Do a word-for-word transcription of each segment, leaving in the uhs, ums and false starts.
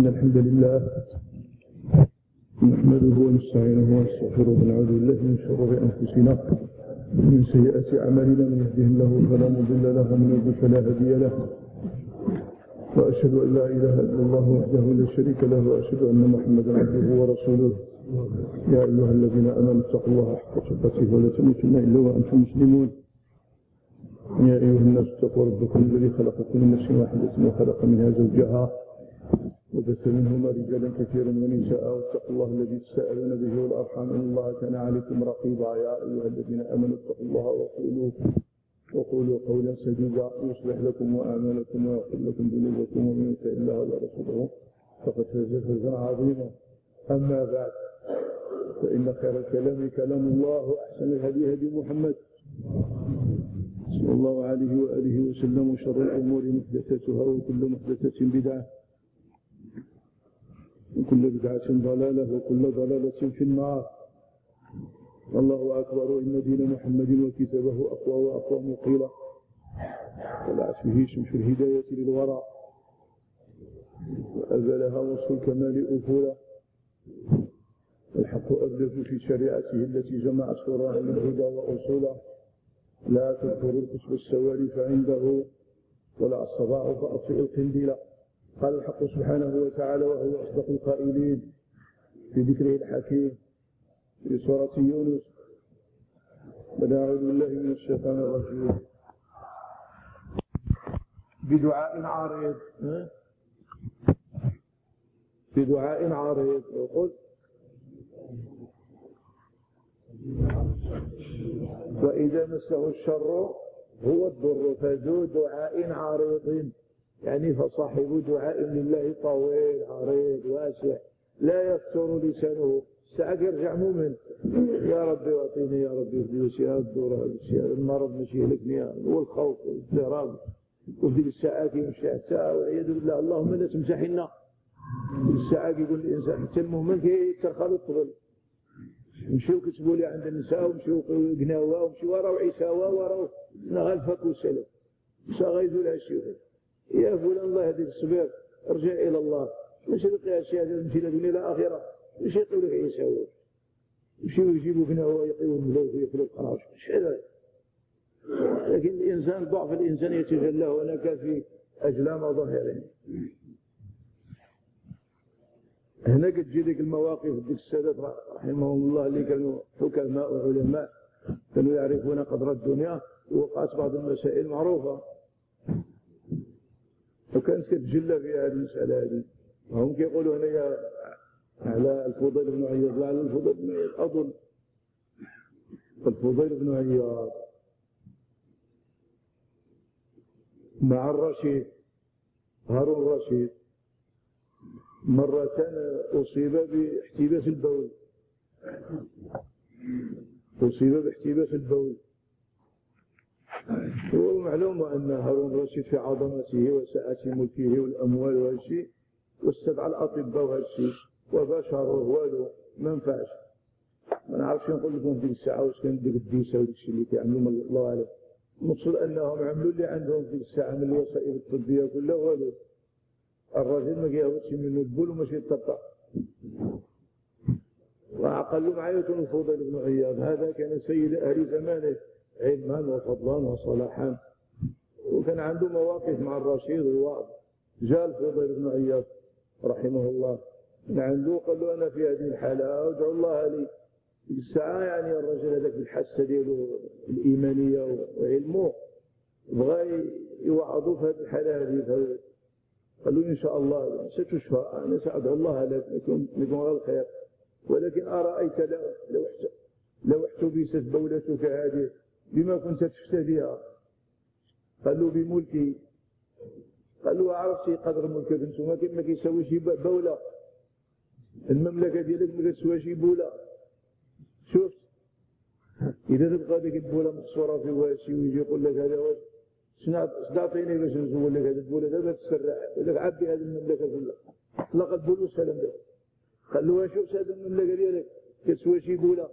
إن الحمد لله نحمده ونستعينه ونستغفره ونعوذ بالله من شرور أنفسنا ومن سيئات أعمالنا. من يهده الله فلا مضل له ومن يضلل فلا هادي له، وأشهد أن لا إله إلا الله وحده لا شريك له، وأشهد أن محمدا عبده ورسوله. يا أيها الذين آمنوا اتقوا الله حق تقاته ولا تموتن إلا وأنتم مسلمون. يا أيها الناس اتقوا ربكم الذي خلقكم من نفس واحدة وخلق منها زوجها وبث منهما رجالا كثيرا ونساء، واتقوا الله الذي تساءلون به والأرحام إن الله كان عليكم رقيبا. يا أيها الذين آمنوا اتقوا الله وقولوا وقولوا قولا سديدا يصلح لكم وأعمالكم ويغفر لكم ذنوبكم، ومن يطع الله ورسوله فقد فاز فوزا عظيما. أما بعد، فإن خير الكلام كلام الله، وأحسن الهدي هدي محمد صلى الله عليه وآله وسلم، وشر الأمور محدثاتها وكل محدثة بدعة وكل بدعة ضلالة وكل ضلالة في النار. الله أكبر، إن دين محمد وكتابه أقوى وأقوى مقيلة، طلعت به شمس الهداية للورى وأزلها وصف الكمال أفولا. الحق أبدف في شريعته التي جمعت فراها من هدى وأصولا. لا تذكر الكسب السواري فعنده ولا الصباع فأطفئ القنديل. قال الحق سبحانه وتعالى وهو أصدق القائلين في ذكره الحكيم في سورة يونس: أعوذ بالله من الشيطان الرجيم. بدعاء عريض بدعاء عريض وقل: وإذا مسه الشر هو الضر فذو دعاء عريض، يعني فصاحب دعاء لله طويل عريض واسع لا يفتر لسانه. ساعة يرجع مؤمن: يا ربي واعطيني، يا ربي فلوسي، يا الدور، المرض ماشي يهلكني، والخوف والاضطراب. وفي الساعات يمشي حتى والعياذ بالله اللهم لا تمسح لنا. في الساعات يقول الإنسان حتى المؤمن كيترخى له الطفل. مشيو كتبوا لي عند النساء ومشيو قناوة ومشيو وراو عيساوة وراو نغالفك والسلام ساغيزوا العشيوة. يا فلان الله يهديك الصبر، ارجع إلى الله. ماشي لقيها الشهادة تمشي لدنيا إلى آخرة، ماشي يقولوا لك عيساوة، مشيو يجيبوا قناوة ويقيوا الملوك ويقلوا القراش، مش هذا. لكن الإنسان ضعف الإنسان يتجلى هناك في أجلام ظاهرين. هنا تجي لك المواقف ديك السادات رحمهم الله اللي كانوا حكماء وعلماء كانوا يعرفون قدر الدنيا، ووقعت بعض المسائل معروفة وكانت كتجلى في هذه المسألة هذه. وهم كيقولوا هنا على الفضيل بن عياض وعلى الفضيل بن عياض أظن الفضيل بن عياض مع الرشيد هارون الرشيد مرة أصيب باحتباس البول أصيب باحتباس البول ومعلوم أن هارون الرشيد في عظمته وسعة ملكه والأموال وهالشيء، واستدعى الأطباء وهالشيء وبشره والو ما نفعش. ما نعرفش نقول لكم في الساعة واش كان ديك الديسة وديك الشيء اللي كيعملوا الله أعلم. المقصود أنهم عملوا اللي عندهم في الساعة من الوسائل الطبية كلها والو. الرجل ما كيهبطش منه البول وماشي يتقطع. وأقل معه يكون الفضيل بن عياض، هذا كان سيد أهل زمانه علما وفضلا وصلاحا، وكان عنده مواقف مع الرشيد والوعظ. جاء الفضيل بن عياض رحمه الله من عنده قال له: أنا في هذه الحالة أدعو الله لي. في الساعة يعني الرجل هذاك الحاسة ديالو الإيمانية وعلمه بغى يوعظوا في هذه الحالة هذه. قال له: إن شاء الله ستشفى، أنا سأدعو الله لك لكم غير الخير، ولكن أرأيت لو لو احتبست بولتك هذه بما كنت تفتديها؟ قال له: بملكي. قال له: عرفتي قدر ملكك انتم ما كيساويش بولة، المملكة ديالك ما كتسواش بولة. شفت إذا تبقى ديك البولة مقصورة في واشي ويجي يقول لك هذا واش صدعتيني باش نزول لك هذه البولة دابا تسرع، يقول لك عبي هذه المملكة كلها، طلق البول والسلام دابا. قال له: شوف هذه المملكة ديالك كتسوى شي بولة.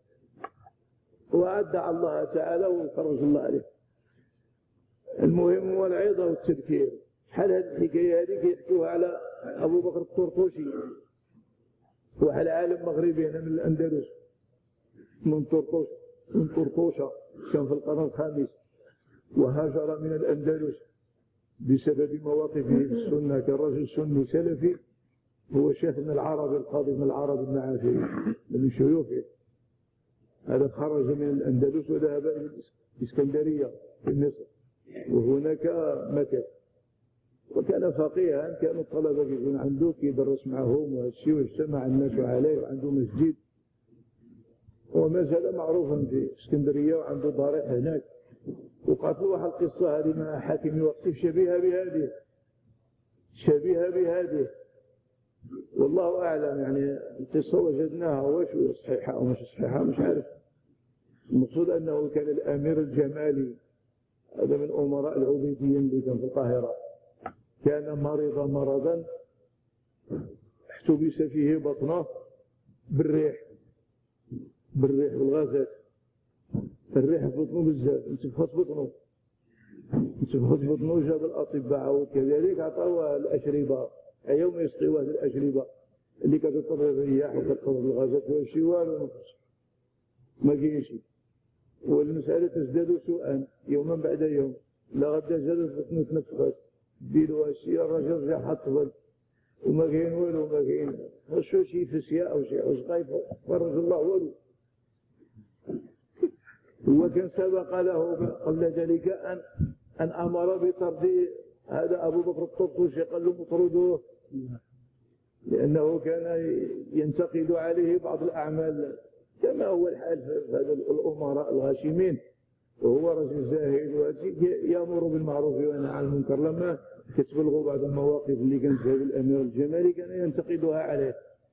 وأدعى الله تعالى وخرج الله عليه. المهم هو العظة والتذكير. حال هذه الحكاية هذه كيحكوها على أبو بكر الطرطوشي، واحد عالم مغربي هنا من الأندلس، من طرطوش من طرطوشة، كان في القرن الخامس وهاجر من الأندلس بسبب مواقفه في السنة، كان رجل سني سلفي. هو شيخ ابن العربي القاضي ابن العربي النعافري من شيوخه. هذا خرج من الأندلس وذهب إلى الإسكندرية في مصر، وهناك مكث، وكان فقيها. كانوا الطلبة يكون عنده كيدرس معهم وهالشيء، واجتمع الناس عليه، وعنده مسجد، وما زال معروفا في اسكندرية، وعنده ضريح هناك. وقالت له واحد القصة هذه مع حاكم وقتي شبيهة بهذه شبيهة بهذه والله أعلم. يعني القصة وجدناها واش صحيحة أو مش صحيحة مش عارف. المقصود أنه كان الأمير الجمالي، هذا من أمراء العبيديين اللي كان في القاهرة، كان مريض مرضا احتبس فيه بطنه بالريح بالريح بالغازات. الريح في بطنه بزاف، انتفخت بطنه انتفخت بطنه. جاب الأطباء وكذلك عطاوه الأشربة، يوم يسقيوه الأشربة اللي كتضطر الرياح وكتضطر الغازات وشي والو نفس ما كاينش. والمسألة تزداد سوءا يوما بعد يوم، لا غدا زادت بطنه تنفخت، ديروا هالشي الراجل رجع حطبل وما كاين والو، ما كاين خشوا شي فسياء أو شي واش خايف فرج الله والو. هو كان سبق له قبل ذلك أن أن أمر بطرد هذا أبو بكر الطرطوشي، قال له اطردوه، لأنه كان ينتقد عليه بعض الأعمال كما هو الحال في هذا الأمراء الغاشمين. وهو رجل زاهد يأمر بالمعروف وينهى عن المنكر. لما كتبلغوا بعض المواقف اللي كانت في هذا الأمير الجمالي كان ينتقدها عليه.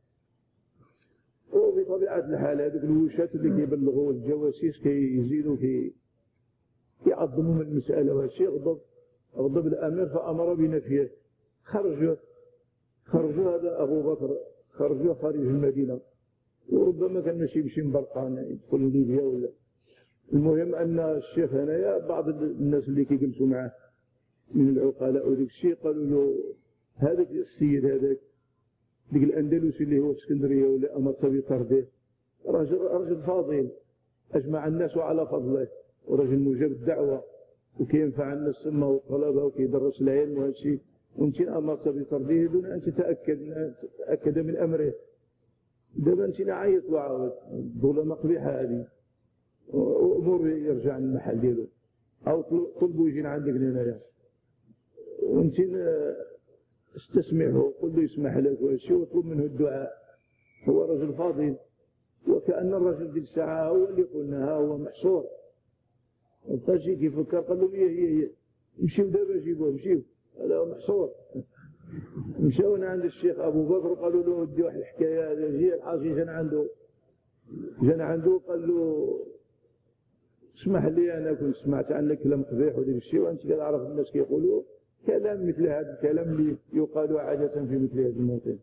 وبطبيعة الحال هذوك الوشات اللي كيبلغوا الجواسيس كيزيدوا كي يعظموا من المسألة، وهالشيء غضب غضب الأمير فأمر بنفيه. خرجوا خرجوا هذا أبو بكر خرجوا خارج المدينة، وربما كان ماشي يمشي مبرقان يدخل ليبيا ولا. المهم أن الشيخ هنايا بعض الناس اللي كيجلسوا معاه من العقلاء وديك الشيء قالوا له هذاك السيد هذاك ديك الأندلسي اللي هو في اسكندرية ولا أمرت بطرده، رجل رجل فاضل أجمع الناس على فضله، ورجل مجاب الدعوة وكينفع الناس ثم والطلبة وكيدرس العلم وهذا الشيء، وانت أمرت بطرده دون أن تتأكد تتأكد من أمره. دابا انت نعيط له عاود الظلمة قبيحة هذه، وأمور يرجع للمحل ديالو، أو طلبوا يجينا عندك لهنايا وانت استسمعه، قل له يسمح لك وهالشيء، واطلب منه الدعاء. هو رجل فاضل، وكأن الرجل ديك الساعة هو اللي قلنا ها هو محصور، وبقى شي كيفكر. قال لهم هي هي هي مشيو دابا جيبوه مشيو، هذا هو محصور. مشاو عند الشيخ أبو بكر وقالوا له ودي واحد الحكاية، هذا جي الحاجي جانا عنده جانا عنده قال له اسمح لي أنا كنت سمعت عنك كلام قبيح وديك الشيء، وأنت كتعرف الناس كيقولوا كلام مثل هذا الكلام اللي يقال عادة في مثل هذا الموطن،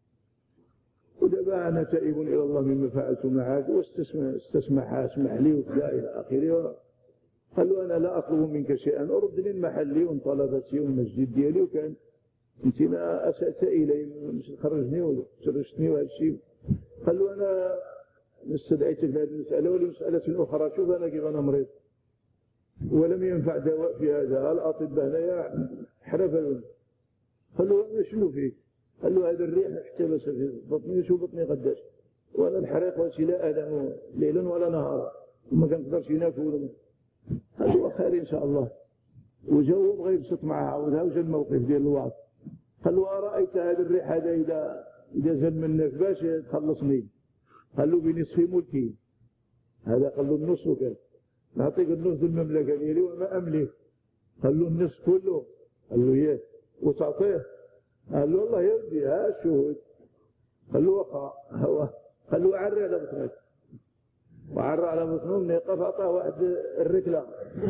ودابا أنا تائب إلى الله مما فعلت معك، واستسمح اسمح لي وكذا إلى آخره. قال له أنا لا أطلب منك شيئا، أرد لي محلي وطلبتي والمسجد ديالي، وكان أنت ما أسأت إلي مش خرجني ولا شرشتني وهذا الشيء. قال له أنا استدعيتك لهذه المسألة ولمسألة أخرى. شوف أنا كيف أنا مريض ولم ينفع دواء في هذا، الأطباء هنايا حرفوا. قال له أنا شنو فيك؟ قال له هذا الريح احتبس في بطني، شو بطني قداش، وأنا الحريق وشي لا أنام ليلا ولا نهارا وما كنقدرش ناكل. قال له خير إن شاء الله. وجاوب بغى يبسط معاه عاودها، وجا الموقف ديال الوعظ. قال له أرأيت هذا الريح هذا إذا إذا زال منك باش تخلصني؟ قال له بنصف ملكي. هذا قال له النص، وكان نعطيك النص المملكة ديالي وما أملك. قال له النصف كله؟ قال له ياه. وتعطيه؟ قال له والله يا ودي ها الشهود. قال له وقع هو. قال له عرى على بطنك، وعرى على بطنه من يقف أعطاه واحد الركلة.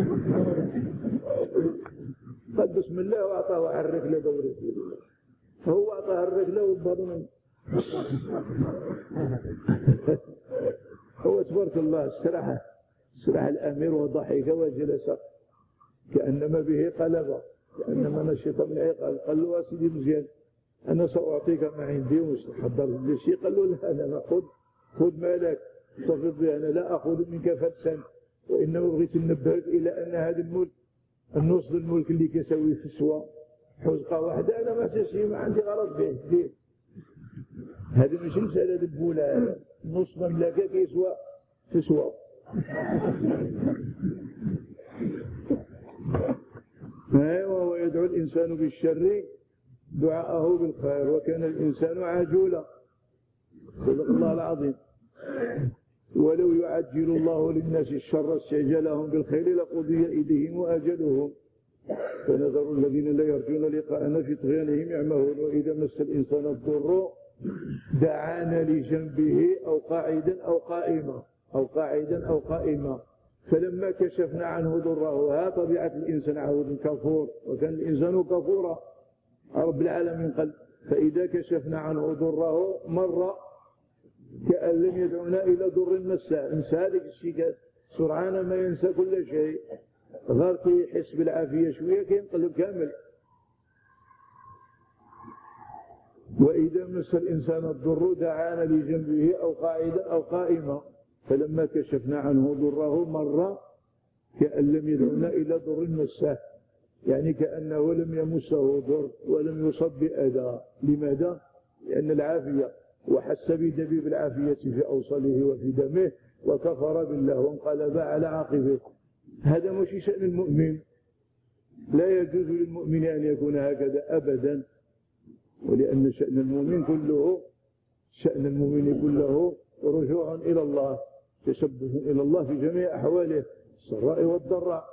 قال بسم الله وأعطاه واحد الركلة دوري، فهو أعطاه الركلة والبطن. هو تبارك الله استراح استراح الأمير وضحك وجلس كأنما به قلبه، كأنما نشط من عقال. قال له سيدي مزيان، أنا سأعطيك ما عندي ومستحضر لي شيء. قال له لا لا خذ خذ مالك تفض به، أنا لا أخذ منك فلسا، وإنما بغيت ننبهك إلى أن هذا الملك النص الملك اللي كيساوي في السوا حزقة واحدة أنا ما تسوي، ما عندي غرض به دير. هذا ماشي مسألة البولة، هذا نص مملكة كيسوى في سوا. أيوة، ويدعو الإنسان بالشر دعاءه بالخير وكان الإنسان عجولا. صدق الله العظيم. ولو يعجل الله للناس الشر استعجلهم بالخير لقضي إليهم أجلهم فنذر الذين لا يرجون لقاءنا في طغيانهم يعمهون. وإذا مس الإنسان الضر دعانا لجنبه أو قاعدا أو قائما أو قاعدا أو قائما فلما كشفنا عنه ضره. ها طبيعة الإنسان عود كفور، وكان الإنسان كفورا. رب العالمين قال فإذا كشفنا عنه ضره مر كأن لم يدعونا إلى ضر مسه. انسى هذاك الشيء سرعان ما ينسى كل شيء، غير كيحس بالعافية شوية كينقلب كامل. وإذا مس الإنسان الضر دعانا لجنبه أو قاعدا أو قائما فلما كشفنا عنه ضره مر كأن لم يدعونا إلى ضر مسه، يعني كأنه لم يمسه ضر ولم يصب بأذى. لماذا؟ لأن العافية، وحس بدبيب العافية في أوصله وفي دمه وكفر بالله وانقلب على عاقبه. هذا مش شأن المؤمن، لا يجوز للمؤمن أن يكون هكذا أبدا. ولأن شأن المؤمن كله شأن المؤمن كله رجوع إلى الله، تشبه إلى الله في جميع أحواله السراء والضراء.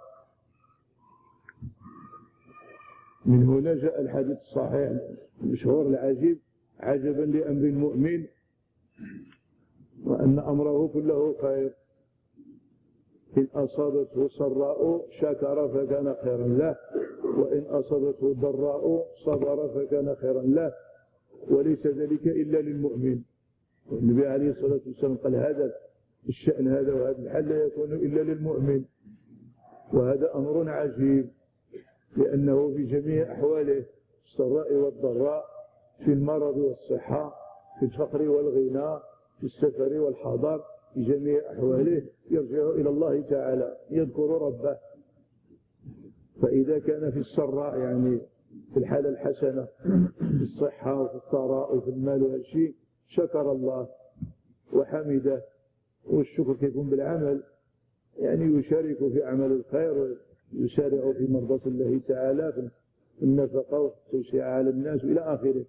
من هنا جاء الحديث الصحيح المشهور العجيب عجبا لأمر المؤمن وأن أمره كله خير، إن أصابته سراء شكر فكان خيرا له، وإن أصابته ضراء صبر فكان خيرا له، وليس ذلك إلا للمؤمن. النبي عليه الصلاة والسلام قال هذا الشأن هذا وهذا الحل لا يكون إلا للمؤمن. وهذا أمر عجيب لأنه في جميع أحواله السراء والضراء، في المرض والصحة، في الفقر والغنى، في السفر والحضر، في جميع أحواله يرجع إلى الله تعالى يذكر ربه. فإذا كان في السراء يعني في الحالة الحسنة في الصحة وفي الثراء وفي المال والشيء شكر الله وحمده. والشكر كيكون بالعمل، يعني يشارك في أعمال الخير ويسارع في مرضاة الله تعالى في النفقة وفي التوسعة على الناس إلى آخره.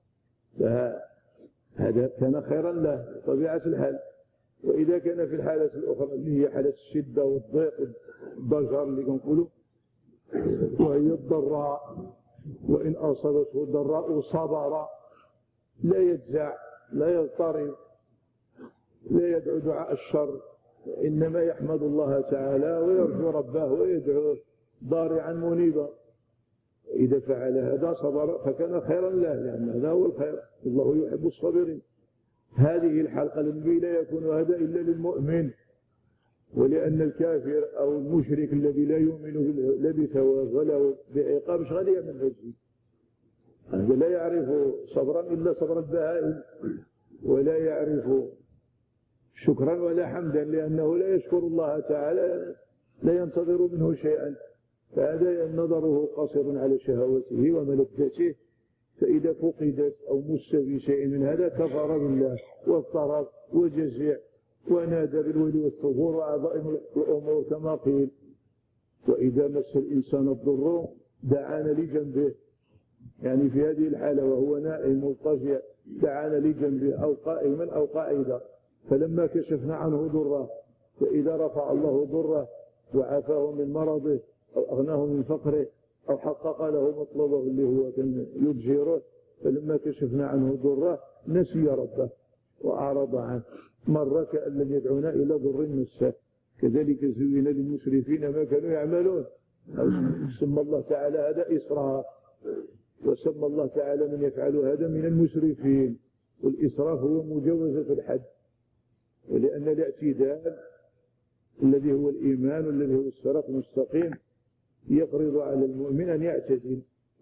فهذا كان خيرا له طبيعة الحال. وإذا كان في الحالة الأخرى اللي هي حالة الشدة والضيق الضجر اللي كنقولوا وهي الضراء، وإن أصابته الضراء صبر، لا يجزع لا يضطرب لا يدعو دعاء الشر، إنما يحمد الله تعالى ويرجو ربه ويدعوه ضارعا منيبا. إذا فعل هذا صبر فكان خيرا له، لأن هذا هو الخير، الله يحب الصابرين. هذه الحلقة النبي لا يكون هذا إلا للمؤمن. ولأن الكافر أو المشرك الذي لا يؤمن لا بثواب ولا بعقاب مش غادي يعمل هذا الشيء. هذا لا يعرف صبرا إلا صبر البهائم، ولا يعرف شكرا ولا حمدا، لأنه لا يشكر الله تعالى، لا ينتظر منه شيئا. فهذا نظره قاصر على شهوته وملذته، فإذا فقدت أو مس بشيء من هذا كفر بالله واضطرب وجزع ونادى بالويل والثبور وعظائم الأمور كما قيل. وإذا مس الإنسان الضر دعانا لجنبه، يعني في هذه الحالة وهو نائم مضطجع دعانا لجنبه أو قائما أو قاعدا فلما كشفنا عنه ضره. فإذا رفع الله ضره وعافاه من مرضه أو أغناه من فقره أو حقق له مطلبه اللي هو كان يبجره، فلما كشفنا عنه ضره نسي ربه وأعرض عنه، مر كأن لم يدعونا إلى ضر مسه. كذلك زين للمسرفين ما كانوا يعملون. سمى الله تعالى هذا إسراف، وسمى الله تعالى من يفعل هذا من المسرفين. والإسراف هو مجاوزة الحد، ولأن الاعتدال الذي هو الإيمان والذي هو الصراط المستقيم يفرض على المؤمن أن يعتدل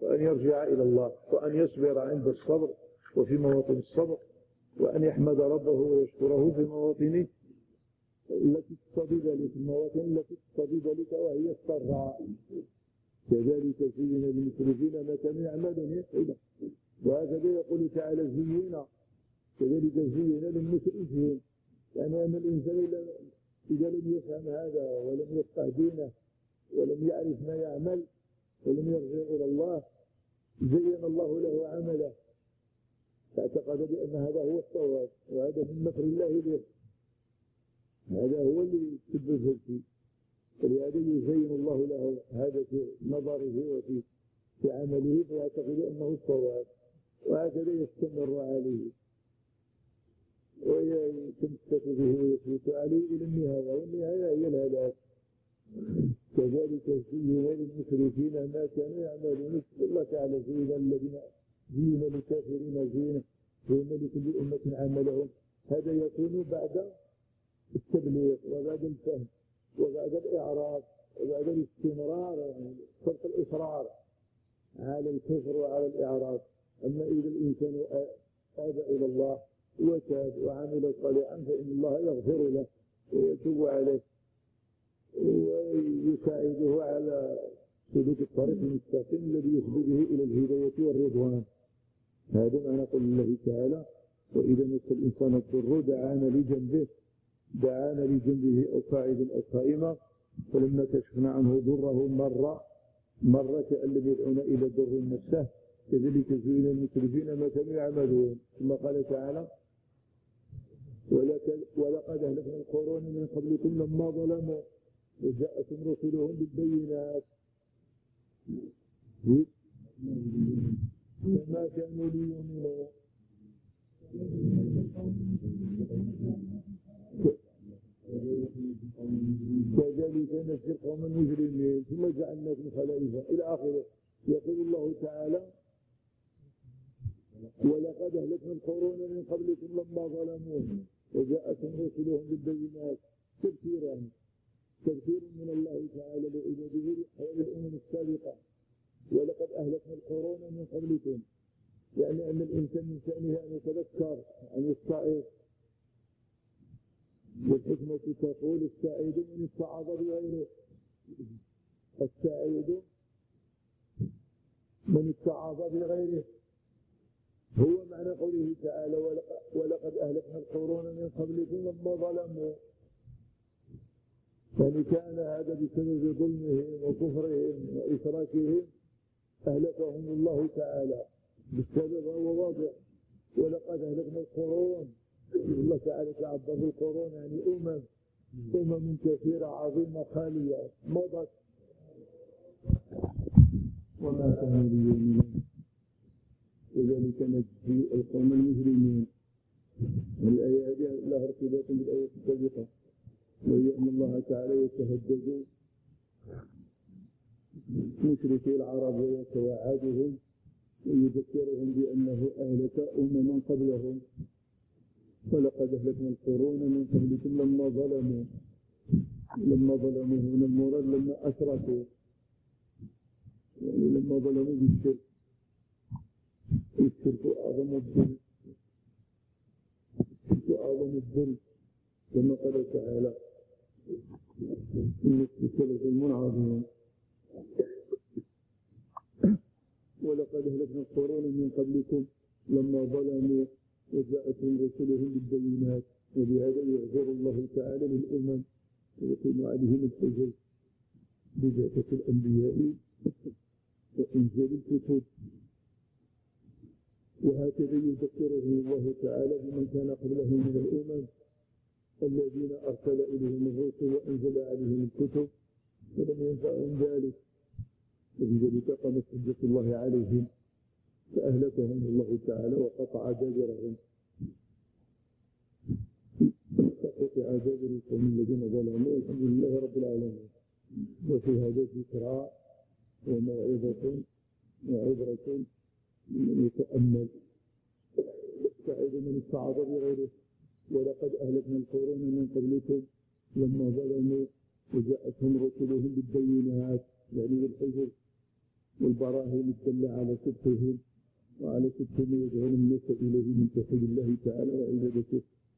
وأن يرجع إلى الله، وأن يصبر عند الصبر وفي مواطن الصبر، وأن يحمد ربه ويشكره في مواطنه التي تقتضي ذلك، المواطن التي تقتضي ذلك وهي السراء. كذلك زين للمسرفين ما كانوا يعملون يسعد. وهكذا يقول تعالى زينا، كذلك زين للمسرفين، يعني أن الإنسان إذا لم يفهم هذا ولم يفقه دينه ولم يعرف ما يعمل ولم يرجع إلى الله زين الله له عمله، فاعتقد بأن هذا هو الصواب، وهذا من مكر الله به، هذا هو اللي يسبب فيه. فلهذا يزين الله له هذا في نظره وفي في عمله، فيعتقد أنه الصواب، وهكذا يستمر عليه ويتمسك به ويثبت عليه إلى النهاية، والنهاية هي الهلاك. كذلك زين للمشركين ما كانوا يعملون. الله تعالى زين الذين زين للكافرين زين زين لكل أمة عملهم. هذا يكون بعد التبليغ وبعد الفهم وبعد الإعراض وبعد الاستمرار، يعني فرق الإصرار على الكفر وعلى الإعراض. أما إذا الإنسان آب إلى الله وتاب وعمل صالحا فإن الله يغفر له ويتوب عليه ويساعده على سلوك الطريق المستقيم الذي يفضي به إلى الهداية والرضوان. هذا معنى قول الله تعالى: وإذا مس الإنسان الضر دعانا لجنبه دعانا لجنبه أو قاعدا أو قائما، فلما كشفنا عنه ضره مر مر كأن لم يدعونا إلى ضر مسه. كذلك زين المسرفين ما كانوا يعملون. ثم قال تعالى: ولقد أهلكنا القرون من قبلكم لما ظلموا وجاءتهم رسلهم بالبينات فما كانوا ليؤمنوا كذلك نجزي القوم المجرمين ثم جعلناكم خلائف إلى آخره. يقول الله تعالى: ولقد أهلكنا القرون من قبلكم لما ظلموا وجاءتهم رسلهم بالبينات. تذكيرا تذكير من الله تعالى لعباده وللأمم السابقة. ولقد أهلكنا القرون من قبلكم، يعني أن الإنسان من شأنه أن يتذكر أن يستعيد. والحكمة تقول: السعيد من استعاض بغيره. السعيد من استعاض بغيره هو معنى قوله تعالى: ولقد أهلكنا القرون من قبلكم لما ظلموا. يعني كان هذا بسبب ظلمهم وكفرهم وإشراكهم أهلكهم الله تعالى بالسبب هو واضح. ولقد أهلكنا القرون، الله تعالى تعبر بالقرون يعني أمم أمم كثيرة عظيمة خالية مضت وما كانوا ليؤمنون. وذلك نجزي القوم المجرمين. الآية هذه لها ارتباط بالآية السابقة، وهي أن الله تعالى يتهدد مشركي العرب ويتوعدهم ويذكرهم بأنه أهلك أمما قبلهم. ولقد أهلكنا القرون من قبلكم لما ظلموا. لما ظلموا هنا المراد لما أشركوا، يعني لما ظلموا بالشرك. الشرك أعظم الظلم، الشرك أعظم الظلم كما قال تعالى: إن الشرك لظلم عظيم. ولقد أهلكنا القرون من قبلكم لما ظلموا وجاءتهم رسلهم بالبينات. وبهذا يعذر الله تعالى للأمم ويقيم عليهم الحجج ببعثة الأنبياء وإنزال الكتب. وهكذا يذكرهم الله تعالى بمن كان قبلهم من الأمم الذين أرسل إليهم الرسل وأنزل عليهم الكتب فلم ينفعهم ذلك، وبذلك قامت حجة الله عليهم فأهلكهم الله تعالى وقطع دابرهم. فقطع دابر القوم الذين ظلموا، والحمد لله رب العالمين. وفي هذا ذكرى وموعظة وعبرة من يتأمل. سعيد من استعاض بغيره. ولقد أهلكنا القرون من قبلكم لما ظلموا وجاءتهم رسلهم بالبينات، يعني بالحجج والبراهين الدالة على صدقهم وعلى صدق ما يدعون الناس إليه من توحيد الله تعالى وعبادته.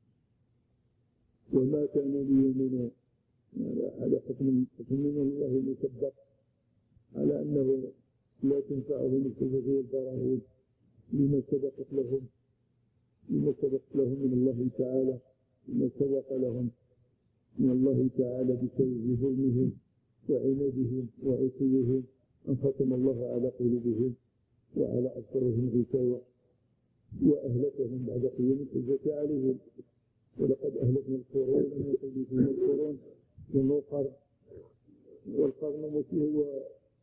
وما كان ليؤمنوا على حكم حكم من الله مسبق على أنه لا تنفعهم الحجج والبراهين لما سبقت لهم لما سبق لهم من الله تعالى لما سبق لهم من الله تعالى بسبب ظلمهم وعنادهم وعصيهم أن ختم الله على قلوبهم وعلى أبصارهم غشاوة وأهلكهم بعد قيام الحجة عليهم. ولقد أهلكنا القرون من قبلكم القرون من قرن، والقرن هو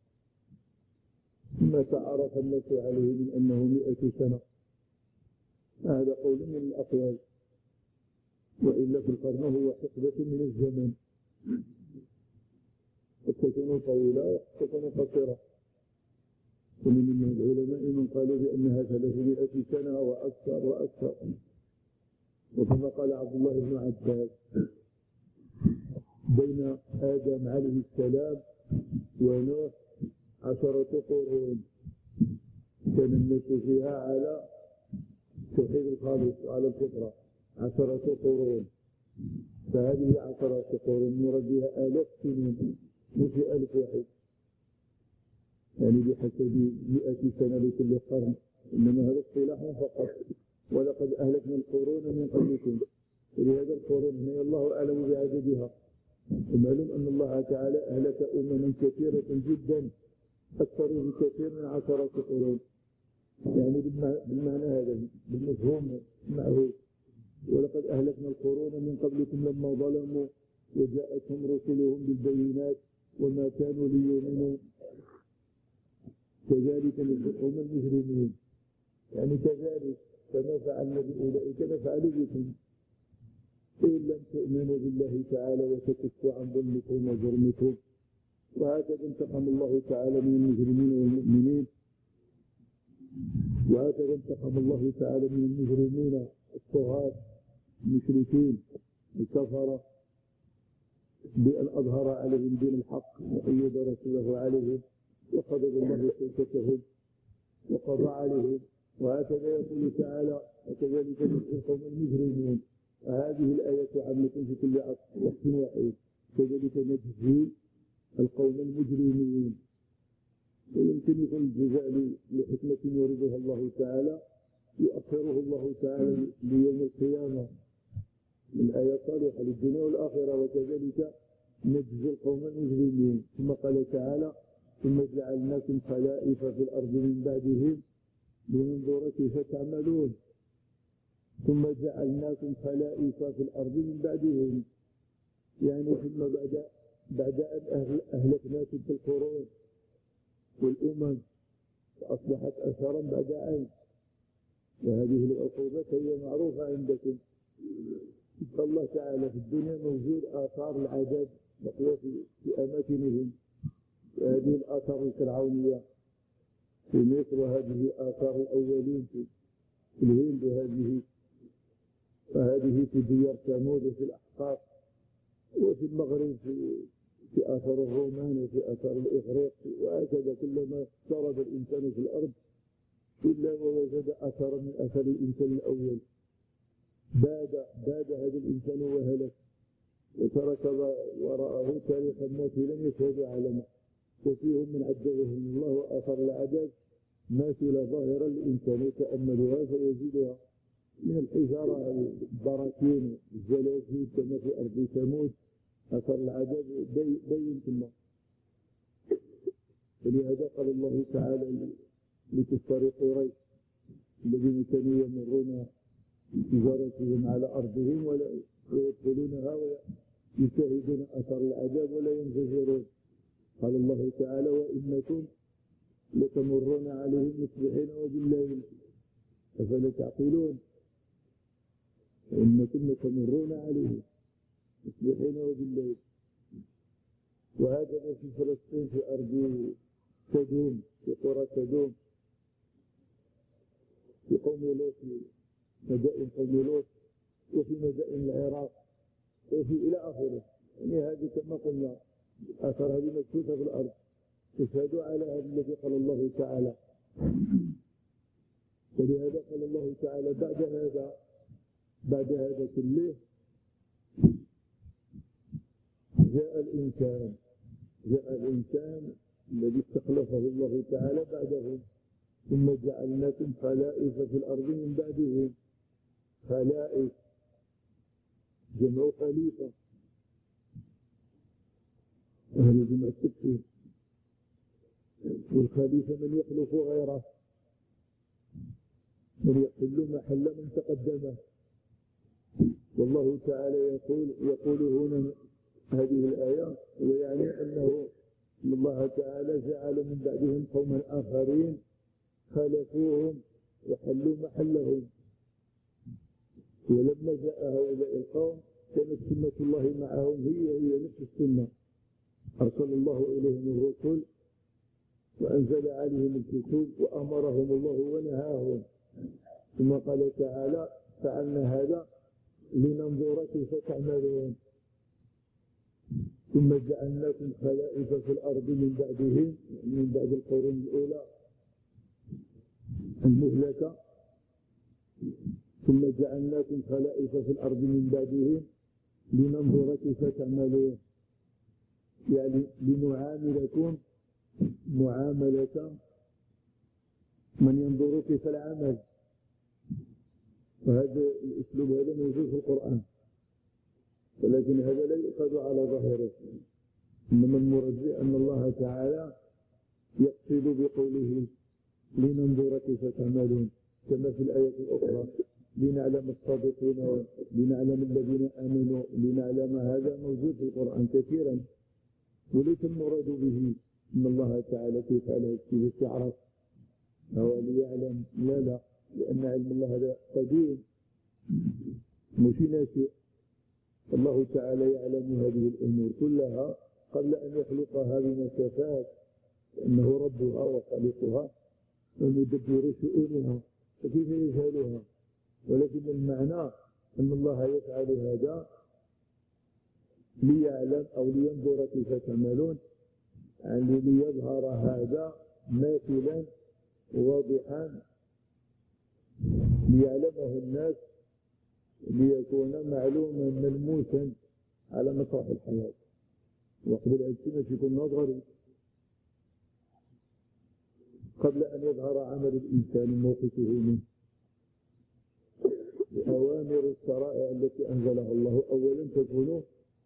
ما تعرف الناس عليه من أنه مئة سنة. هذا قول من الأقوال، وإلا في القرن هو حقبة من الزمن، قد تكون طويلة وقد تكون قصيرة. ومن العلماء من قالوا بأنها ثلاثمائة سنة وأكثر وأكثر. وكما قال عبد الله بن عباس بين آدم عليه السلام ونوح عشرة قرون كان الناس فيها على توحيد الخالق وعلى الفطرة، عشرة قرون. فهذه عشرة قرون مراد بها آلاف سنين مش ألف واحد، يعني بحسب مئة سنة لكل قرن، إنما هذا اصطلاح فقط. ولقد أهلكنا القرون من قبلكم، ولهذا القرون هنا الله أعلم بعددها. ومعلوم أن الله تعالى أهلك أمما كثيرة جدا أكثر بكثير من عشرة قرون، يعني بالمعنى هذا بالمفهوم معه. ولقد أهلكنا القرون من قبلكم لما ظلموا وجاءتهم رسلهم بالبينات وما كانوا ليؤمنوا كذلك نجزي المجرمين، يعني كذلك كما فعلنا بأولئك نفعل بكم إن لم تؤمنوا بالله تعالى وتكفوا عن ظلمكم وجرمكم. وهكذا انتقم الله تعالى من المجرمين والمؤمنين، وهكذا انتقم الله تعالى من المجرمين الطغاة المشركين الكفرة بأن أظهر عليهم دين الحق وأيد رسوله عليهم وقبض الله سلطتهم وقضى عليهم. وهكذا يقول تعالى وكذلك نجزي القوم المجرمين. هذه الآية عامة في كل وقت واحد، كذلك نجزي القوم المجرمين. ويمكن يكون الجزاء لحكمة يريدها الله تعالى يؤخره الله تعالى ليوم القيامة. الآية صالحة للدنيا والآخرة. وكذلك نجزي القوم المجرمين. ثم قال تعالى ثم جعلناكم خلائف في الأرض من بعدهم لننظر كيف تعملون. ثم جعلناكم خلائف في الأرض من بعدهم، يعني ثم بعد بعد أن أهلكنا تلك القرون والأمم فأصبحت أثرا بعد عين. وهذه العقوبة هي معروفة عندكم. الله تعالى في الدنيا موجود آثار العذاب بقية في أماكنهم، هذه الآثار الفرعونية في مصر، وهذه آثار الأولين في الهند، وهذه وهذه في ديار ثمود وفي الأحقاف، وفي المغرب في في آثار الرومان وفي آثار الإغريق. وهكذا كلما اقترب الإنسان في الأرض إلا ووجد أثرا من أثر الإنسان الأول. باد باد هذا الإنسان وهلك وترك وراءه تاريخ الناس لم يشهدوا علمه، وفيهم من عذبهم الله وآثر العذاب ماثلة ظاهرة للإنسان يتأملها فيجدها من الحجارة البراكين الزلازل كما في أرض ثمود. أثر العذاب بين ثم. ولهذا قال الله تعالى لكفار قريش الذين كانوا يمرون بتجارتهم على أرضهم ولا ويدخلونها ويشاهدون أثر العذاب ولا ينزجرون. قال الله تعالى وإنكم لتمرون عليهم مصبحين وبالليل أفلا تعقلون. وإنكم لتمرون عليهم مصبحين وبالليل. وهكذا في فلسطين في أرض سدوم في قرى سدوم في قوم لوط مدائن قوم لوط وفي مدائن العراق وفي إلى آخره. يعني هذه كما قلنا آثار هذه مكتوبة في الأرض اشهدوا على هذا الذي قال الله تعالى. ولهذا قال الله تعالى بعد هذا بعد هذا كله جاء الإنسان جاء الإنسان الذي استخلفه الله تعالى بعده، ثم جعلناكم خلائف في الأرض من بعدهم. خلائف جمع خليفة، وهذا جمع التكفير، والخليفة من يخلف غيره، من يحل محل من تقدمه. والله تعالى يقول يقول هنا هذه الآية ويعني أنه الله تعالى جعل من بعدهم قوما آخرين خلفوهم وحلوا محلهم. ولما جاء هؤلاء القوم كانت سنة الله معهم هي هي نفس السنة، أرسل الله إليهم الرسل وأنزل عليهم الكتب وأمرهم الله ونهاهم. ثم قال تعالى فعلنا هذا لننظر كيف تعملون، ثم جعلناكم خلائف في الأرض من بعدهم، من بعد القرون الأولى المهلكة، ثم جعلناكم خلائف في الأرض من بعدهم لننظر كيف تعملون، يعني لنعاملكم معاملة من ينظر كيف العمل. وهذا الأسلوب هذا موجود في القرآن، ولكن هذا لا يؤخذ على ظاهره، إنما المراد أن الله تعالى يقصد بقوله لننظر كيف تعملون، كما في الآية الأخرى لنعلم الصادقين لنعلم الذين آمنوا، لنعلم. هذا موجود في القرآن كثيرا، وليس المراد به أن الله تعالى كيف على كيف يعرف أو ليعلم، لا لا، لأن علم الله هذا قديم مش ناشئ. الله تعالى يعلم هذه الأمور كلها قبل أن يخلقها بمسافات، لأنه ربها وخالقها ومدبر شؤونها، فكيف يجهلها؟ ولكن المعنى أن الله يفعل هذا ليعلم أو لينظر كيف تعملون، يعني ليظهر هذا ماثلا واضحا ليعلمه الناس، ليكون معلوما ملموسا على مسرح الحياة. وقبل الألسنة يكون نظري قبل أن يظهر عمل الإنسان موقفه منه. أوامر الشرائع التي أنزلها الله أولا تكون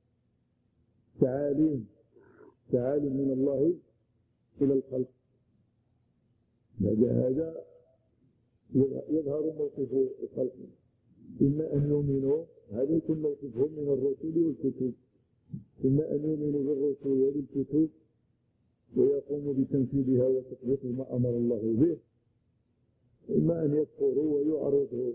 تعاليم تعاليم من الله إلى الخلق. بعد هذا يظهر موقف الخلق، إما أن يؤمنوا، هذا يكون موقفهم من الرسل والكتب، إما أن يؤمنوا بالرسل وبالكتب ويقوموا بتنفيذها وتطبيق ما أمر الله به، إما أن يكفروا ويعرضوا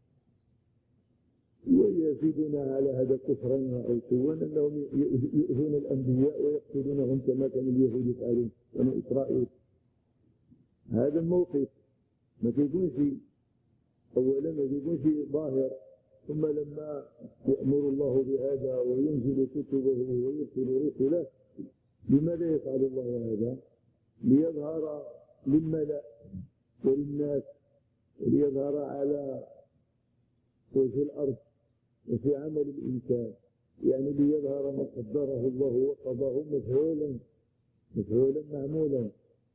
ويزيدون على هذا كفرا وعتوا، أنهم يؤذون الأنبياء ويقتلونهم كما كان اليهود يفعلون بنو إسرائيل. هذا الموقف ما تكونش أولا ما تكونش ظاهر، ثم لما يأمر الله بهذا وينزل كتبه ويرسل رسله، لماذا يفعل الله هذا؟ ليظهر للملأ وللناس، ليظهر على وجه الأرض وفي عمل الإنسان، يعني ليظهر ما قدره الله وقضاه مفعولا مفعولا معمولا،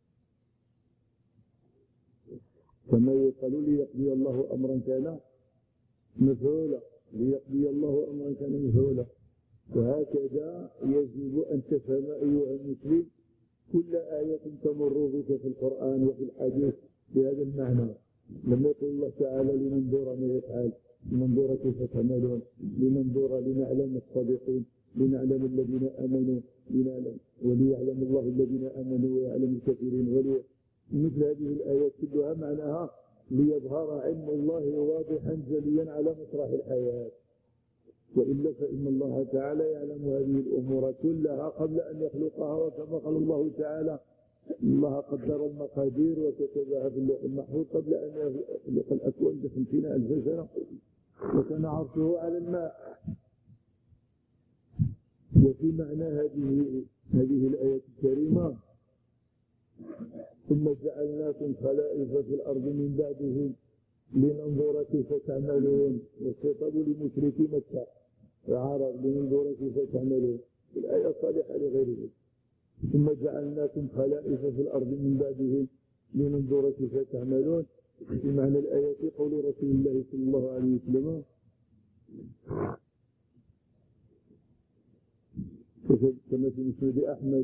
كما يقال ليقضي الله أمرا كان مفعولا، ليقضي الله أمرا كان مفعولا. وهكذا يجب أن تفهم أيها المسلم كل آية تمر بك في القرآن وفي الحديث بهذا المعنى. لما يقول الله تعالى لننظر ما يفعل، لننظر كيف تعملون، لننظر لنعلم الصادقين، لنعلم الذين آمنوا، لنعلم وليعلم الله الذين آمنوا ويعلم الكافرين. ولي مثل هذه الآيات كلها معناها ليظهر علم الله واضحا جليا على مسرح الحياة، وإلا فإن الله تعالى يعلم هذه الأمور كلها قبل أن يخلقها. وكما قال الله تعالى الله قدر المقادير وكتبها في اللوح المحفوظ قبل أن يخلق الأكوان بخمسين ألف سنة، وكان عرشه على الماء. وفي معنى هذه هذه الآية الكريمة ثم جعلناكم خلائف في الأرض من بعدهم لننظر كيف تعملون، والخطاب لمشركي مكة العرب لننظر كيف تعملون. الآية صالحة لغيره. ثم جعلناكم خلائف في الأرض من بعدهم لننظر كيف تعملون. في معنى الآية قول رسول الله صلى الله عليه وسلم كما في مسند أحمد: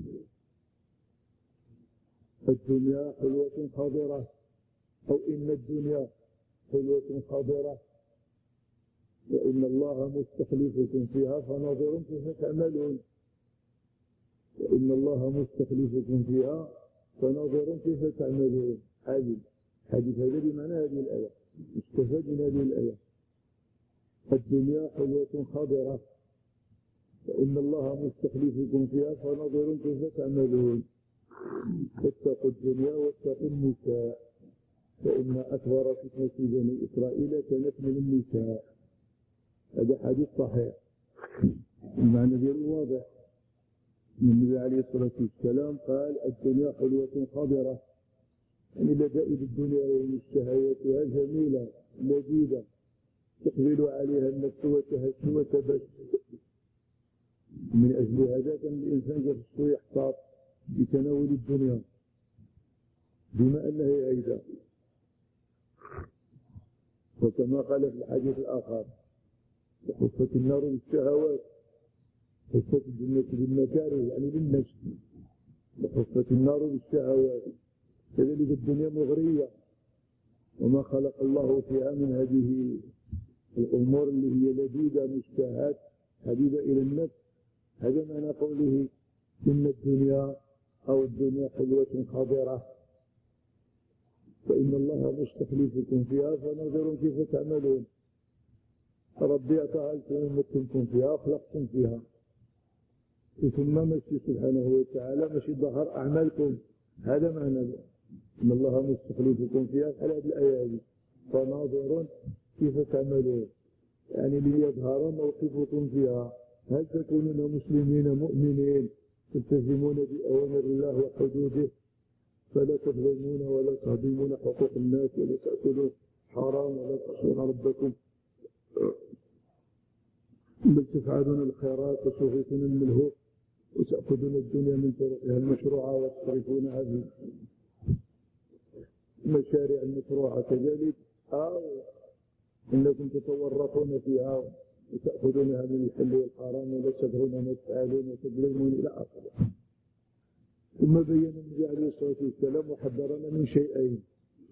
الدنيا حلوة خضرة، أو إن الدنيا حلوة خضرة وإن الله مستخلفكم فيها فناظر كيف تعملون. وإن الله مستخلفكم فيها فناظر كيف تعملون. هذه حديث هذا بمعنى هذه الآية، استفاد من هذه الآية: الدنيا حلوة خضرة وإن الله مستخلفكم فيها فناظر كيف تعملون. اتقوا الدنيا واتقوا النساء فإن أكبر فتنة بني إسرائيل كانت من النساء. هذا حديث صحيح، المعنى ديالو واضح. النبي عليه الصلاة والسلام قال: الدنيا حلوة خضرة، يعني لذائذ الدنيا ومشتهياتها جميلة لذيذة تقبل عليها النفس وتهش وتبش. من أجل هذا كان الإنسان يخصو يحتاط بتناول الدنيا بما أنها عيدة. وكما قال في الحديث الآخر: وحفت النار بالشهوات، حفت الجنة بالمكاره يعني بالنفس، وحفت النار بالشهوات. كذلك الدنيا مغرية، وما خلق الله فيها من هذه الأمور اللي هي لذيذة مشتهات حبيبة إلى النفس. هذا معنى قوله: إن الدنيا أو الدنيا حلوة خضرة فإن الله مستخلفكم فيها فننظر كيف تعملون. ربي أعطاها لكم ومكنكم فيها خلقكم فيها، ثم مشي سبحانه وتعالى مشي ظهر أعمالكم. هذا معنى إن الله مستخلفكم فيها على هذه الآية هذه فناظر كيف تعملون، يعني ليظهر موقفكم فيها. هل تكونون مسلمين مؤمنين تلتزمون بأوامر الله وحدوده فلا تظلمون ولا تهضمون حقوق الناس ولا تأكلون حرام ولا تعصون ربكم بل تفعلون الخيرات وتغيثون الملهوف وتأخذون الدنيا من طرقها المشروعة وتصرفونها في المشاريع المشروعة كذلك، أو إنكم تتورطون فيها وتأخذونها من الحل والحرام ولا تدرون ما تفعلون وتظلمون إلى آخره. ثم بين النبي عليه الصلاة والسلام وحذرنا من شيئين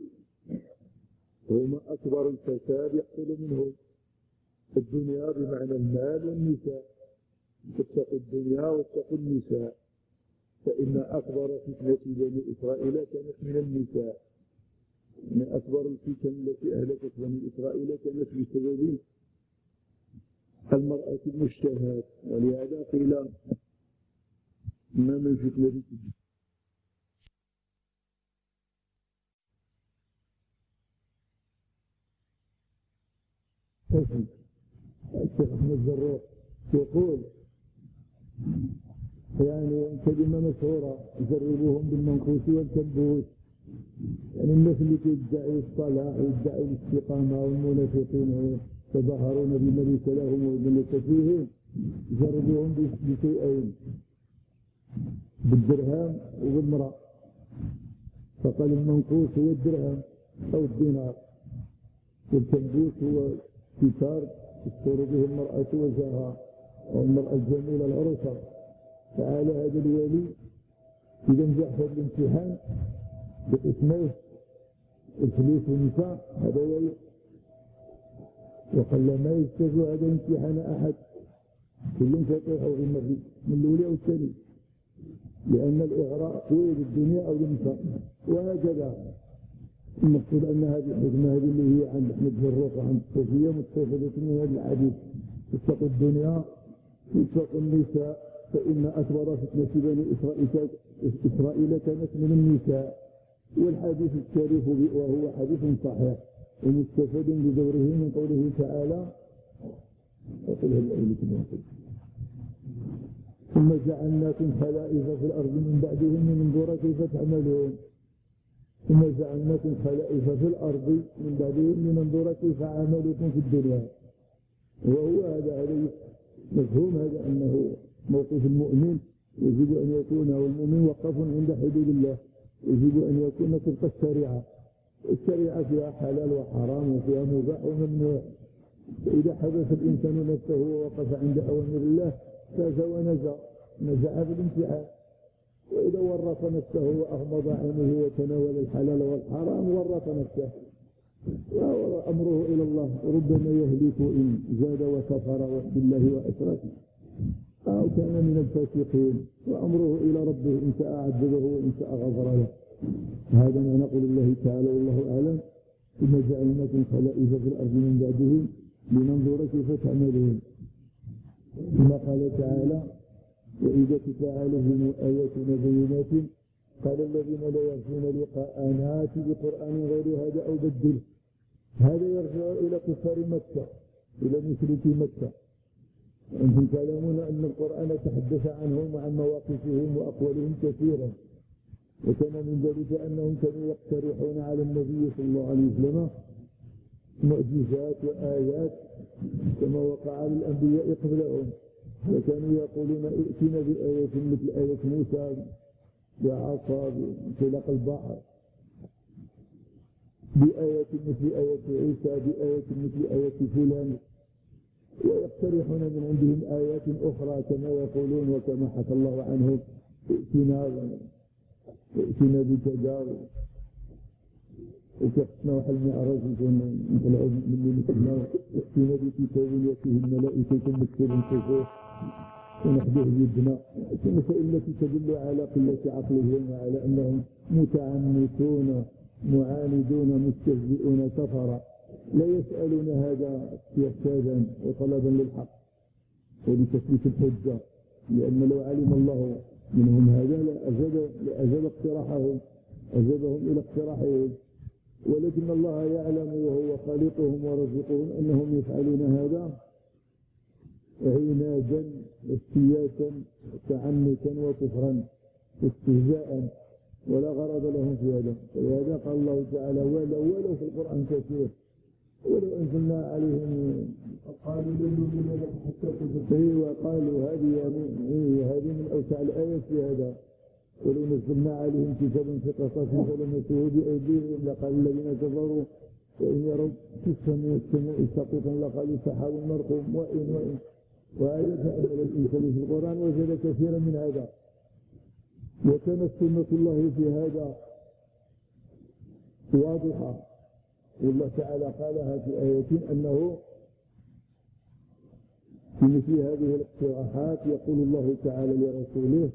هما أكبر الفساد يحصل منه: الدنيا بمعنى المال والنساء. اتقوا الدنيا واتقوا النساء فإن أكبر فتنة بني إسرائيل كانت من النساء. من أكبر الفتن التي أهلكت بني إسرائيل كانت بسبب المرأة المشتهات، ولهذا قيل ما من فتنة الشيخ أحمد الزروق يقول يعني كلمة مشهورة: جربوهم بالمنقوش والكبوس. يعني الناس اللي تدعي الصلاح ويدعي الاستقامة والمنافقين يتظاهرون بما ليس لهم وما ليس فيهم، جربوهم بشيئين: بالدرهم وبالمرأة. فقال المنقوش هو الدرهم أو الدينار، والكبوس هو ستار تستر به المرأة وجهها أو المرأة الجميلة العروسة. تعالى هذا الولي إذا نجح في الامتحان باسميه الفلوس والنساء هذا ولي، وقال ما يجتاز هذا امتحان أحد، كلهم سيطيحوا في المريض من الأولى والثاني، لأن الإغراء قوي للدنيا أو للنساء. وهكذا المقصود أن هذه الحكمة هذه اللي هي عند أحمد الزروق وعند الصوفية مستفادة من هذا الحديث: اتقوا الدنيا واتقوا النساء فإن أكبر فتنة بني إسرائيل كانت من النساء. والحديث الشريف وهو حديث صحيح ومستفاد بدوره من قوله تعالى: ثم جعلناكم خلائف في الأرض من بعدهم لننظر كيف تعملون. ثم جعلناكم خلائف في الأرض من بعدهم لننظر كيف عملكم في الدنيا. وهو هذا هذا مفهوم هذا أنه موقف المؤمن يجب أن يكون هو المؤمن وقف عند حدود الله، يجب أن يكون طبق الشريعة. الشريعة فيها حلال وحرام وفيها مباح وممنوع. فإذا حدث الإنسان نفسه ووقف عند أوامر الله فاز ونجا، نجا بالامتحان. وإذا ورط نفسه وأغمض عينه وتناول الحلال والحرام ورط نفسه، وأمره إلى الله، ربما يهلك إن زاد وكفر بالله وأشرك أو كان من الفاسقين، وأمره إلى ربه إن شاء عذبه وإن شاء غفر له. هذا ما نقول الله تعالى والله أعلم. ثم جعلناكم خلائف في الأرض من بعدهم لننظر كيف تعملون. ثم قال تعالى: وإذا تتلى عليهم آياتنا بينات قال الذين لا يرجون لقاءنا آت بقرآن غير هذا أو بدله. هذا يرجع إلى كفار مكة، إلى مشركي مكة. وأنتم تعلمون أن القرآن تحدث عنهم وعن مواقفهم وأقوالهم كثيرا، وكان من ذلك أنهم كانوا يقترحون على النبي صلى الله عليه وسلم معجزات وآيات كما وقع للأنبياء قبلهم، وكانوا يقولون ائتنا بآية مثل آية موسى بعصا بانطلاق البحر، بآية مثل آية عيسى، بآية مثل آية فلان، ويقترحون من عندهم آيات أخرى كما يقولون وكما حكى الله عنهم: ائتنا ائتنا بكذا. وكفنا حل المعراج نطلعوا من مثلنا، ائتنا بكتاب يأتيه الملائكة مكتوب كفوف وناخذوه بيدنا. المسائل التي تدل على قلة عقلهم وعلى أنهم متعنتون معاندون مستهزئون كفرا، لا يسألون هذا استرشادا وطلبا للحق ولتثبيت الحجة، لأن لو علم الله منهم هذا لأجاب لأجاب اقتراحهم، أجابهم إلى اقتراحهم. ولكن الله يعلم وهو خالقهم ورزقهم أنهم يفعلون هذا عنادا واستياسا تعنتا وكفرا واستهزاء، ولا غرض لهم في هذا. ولهذا قال الله تعالى: ولو ولو في القرآن كثير ولو أنزلنا عليهم قالوا لنا حتى تجد، وقالوا هذه يعني هذه من أوسع الآيات في هذا. ولو نزلنا عليهم كتابا في قصص فلمسوه بأيديهم لقال الذين كفروا وإن يروا كسفا من السماء سقوطا لقالوا سحاب مرقوم وإن وإن. وهذا تأمل الإنسان في القرآن وجد كثيرا من هذا. وكانت سنة الله في هذا واضحة، والله تعالى قالها في آية أنه في مثل هذه الاقتراحات يقول الله تعالى لرسوله: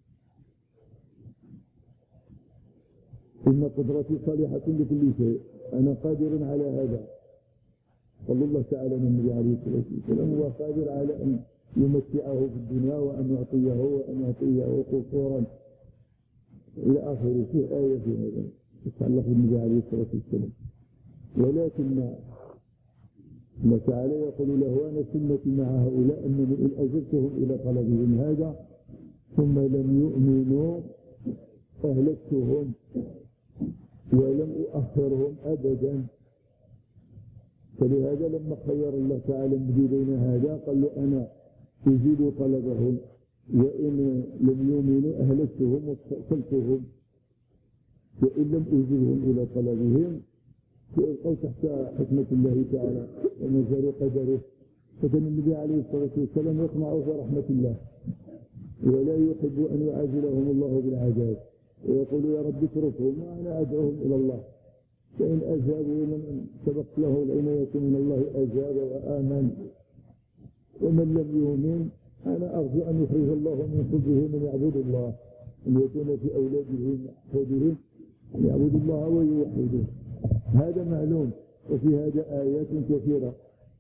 إن قدرتي صالحة لكل شيء، أنا قادر على هذا. قال الله تعالى للنبي عليه الصلاة والسلام: هو قادر على أن يمتعه في الدنيا وأن يعطيه وأن يعطيه قصورا إلى آخره. في آية في هذا تتعلق بالنبي عليه الصلاة والسلام. ولكن الله تعالى يقول له: أنا سنتي مع هؤلاء أنني إن أجبتهم إلى طلبهم هذا ثم لم يؤمنوا أهلكتهم ولم أؤخرهم أبدا. فلهذا لما خير الله تعالى النبي بين هذا قال له: أنا أجيب طلبهم، وإن لم يؤمنوا أهلكتهم واستأصلتهم، وإن لم أجبهم إلى طلبهم فيبقوا تحت حكمة الله تعالى ومجرى قدره. فكان النبي عليه الصلاة والسلام يطمع في رحمة الله ولا يحب أن يعاجلهم الله بالعذاب، ويقول: يا رب اتركهم وأنا أدعوهم إلى الله، فإن أجابوا من سبقت له العناية من الله أجاب وآمن، ومن لم يؤمن أنا أرجو أن يخرج الله من قلبه من يعبد الله، أن يكون في أولادهم وأحفادهم أن يعبدوا الله ويوحدوه. هذا معلوم، وفي هذا آيات كثيرة.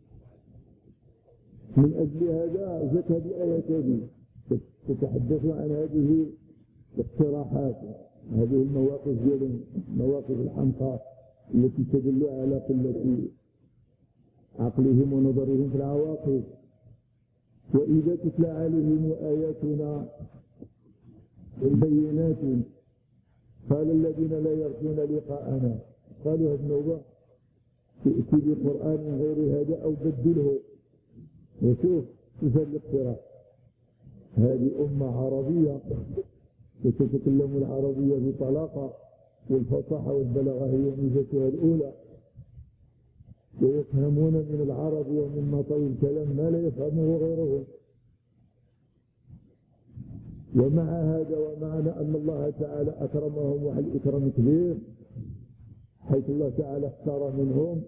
من أجل هذا جاءت هذه الآيات هذه تتحدث عن هذه الاقتراحات، هذه المواقف ديال مواقف الحمقى التي تدل على قلة عقلهم ونظرهم في العواقب. وإذا تتلى عليهم آياتنا بينات قال الذين لا يرجون لقاءنا قالوا هذه النوبة ائتي بقرآن غير هذا أو بدله. وشوف كيف الاقتراح. هذه أمة عربية وتتكلم العربية بطلاقة، والفصاحة والبلاغة هي ميزتها الأولى، ويفهمون من العرب ومن مطوي الكلام ما لا يفهمه غيرهم. ومع هذا ومعنى أن الله تعالى أكرمهم وحل إكرام كبير، حيث الله تعالى اختار منهم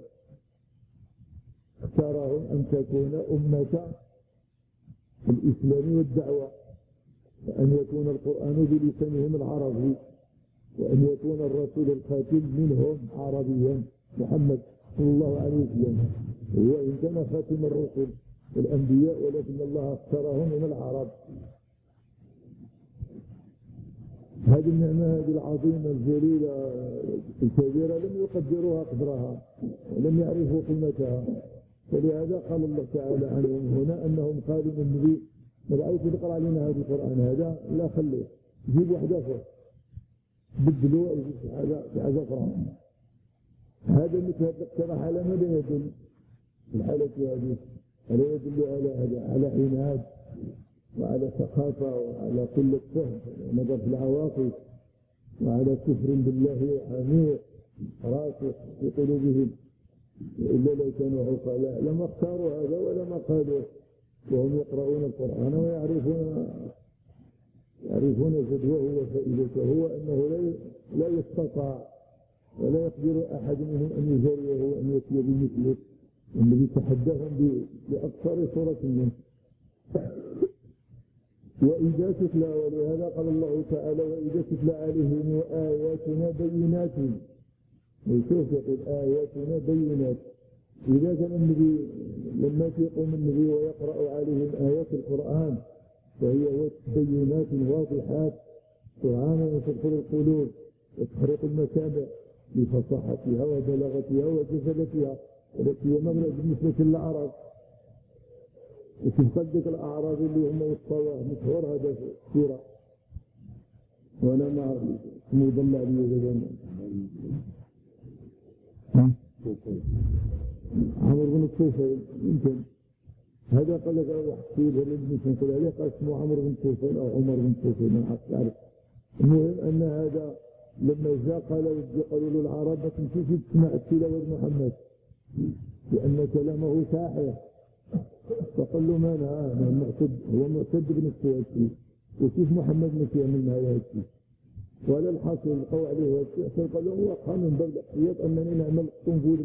اختارهم أن تكون أمة الإسلام والدعوة، وأن يكون القرآن بلسانهم العربي، وأن يكون الرسول الخاتم منهم عربيا محمد صلى الله عليه وسلم. هو إن كان خاتم الرسل والأنبياء، ولكن الله اختارهم من العرب. هذه النعمة هذه العظيمة الجليلة الكبيرة لم يقدروها قدرها ولم يعرفوا قيمتها، فلهذا قال الله تعالى عنهم هنا أنهم قالوا للنبي ما دعوت تقرأ علينا هذا القرآن هذا، لا خليه جيب واحد آخر بدلوا هذا في حاجة أخرى. هذا مثل هذا الاقتراح على ماذا يدل؟ الحالة هذه هذا يدل على هذا على عناد وعلى ثقافة وعلى قلة فهم ونظر في العواقب وعلى كفر بالله عميق راسخ في قلوبهم، إلا لو كانوا عقلاء لما اختاروا هذا ولما قالوا، وهم يقرؤون القرآن ويعرفون يعرفون جدواه وفائدته، وأنه لا يستطاع ولا يقدر أحد منهم أن يجاريه وأن يأتي بمثله، الذي تحداهم بأكثر صورة منه. وإذا تتلى، ولهذا قال الله تعالى وإذا تتلى عليهم آياتنا بينات، ويشوف يقول آياتنا بينات. إذا كان النبي لما يقوم النبي ويقرأ عليهم آيات القرآن فهي بينات واضحات تعانى تدخل القلوب وتحرق المسامع لفصاحتها وبلاغتها وجسدتها، التي هي مبلغ بالنسبة للعرب. وتصدق الأعراب اللي هم والصواه مشهور هذا السيرة، وأنا ما أعرف اسمه ضل علي زمان عمر بن الطفيل يمكن هذا قال لك واحد سيد هذا اللي نقول عليه قال اسمه عمر بن الطفيل أو عمر بن الطفيل ما أعرف. المهم أن هذا لما جاء قال قالوا له العرب ما تمشيش تسمع التلاوة محمد لأن كلامه ساحر، فقال له ما أنا أنا معتد، هو معتد بن السويسي وكيف محمد مشي من هذا الشيء، ولا الحاصل لقوا عليه هذا الشيء، قال له هو قام من باب الاحتياط أنني نعمل قنبول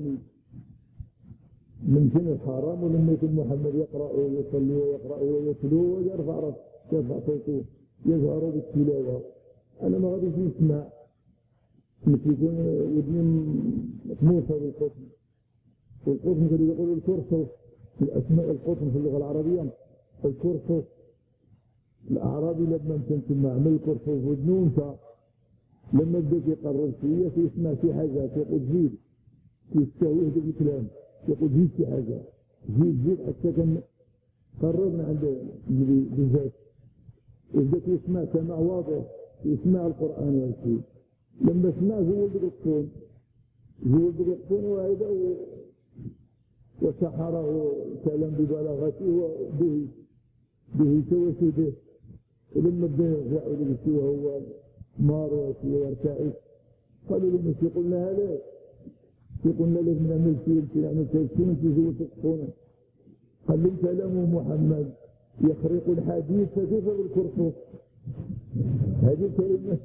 من سن الحرام، ولما يكون محمد يقرأ ويصلي ويقرأ ويتلو ويرفع راسه يرفع صوته يجهر بالتلاوة، أنا ما غاديش نسمع مثل يكون ودني موصى بالقطن، والقطن كانوا يقولوا الكرسف في الأسماء القطن في اللغة العربية الكرسف. الأعرابي لما كان تسمع عمل الكرسف ودنو انت لما بدأ يقرب شوية يسمع شي حاجة يقول زيد يستهويه ذاك الكلام يقول زيد شي حاجة زيد زيد حتى كان قربنا عند النبي بالذات وبدأ يسمع سماع واضح يسمع القرآن والشيء. لما سمع زول ذاك الصوت زول ذاك الصوت وهذا وسحره كلام ببلاغته وبه به توسده، ولما بدا يرجع للشيء وهو مار ويرتعش قالوا له مش قلنا لك قلنا لك نعمل شيء نعمل شيء انت زول تقصونه. قال لهم كلام محمد يخرق الحديث كيف بالكرسف. هذه الكلمة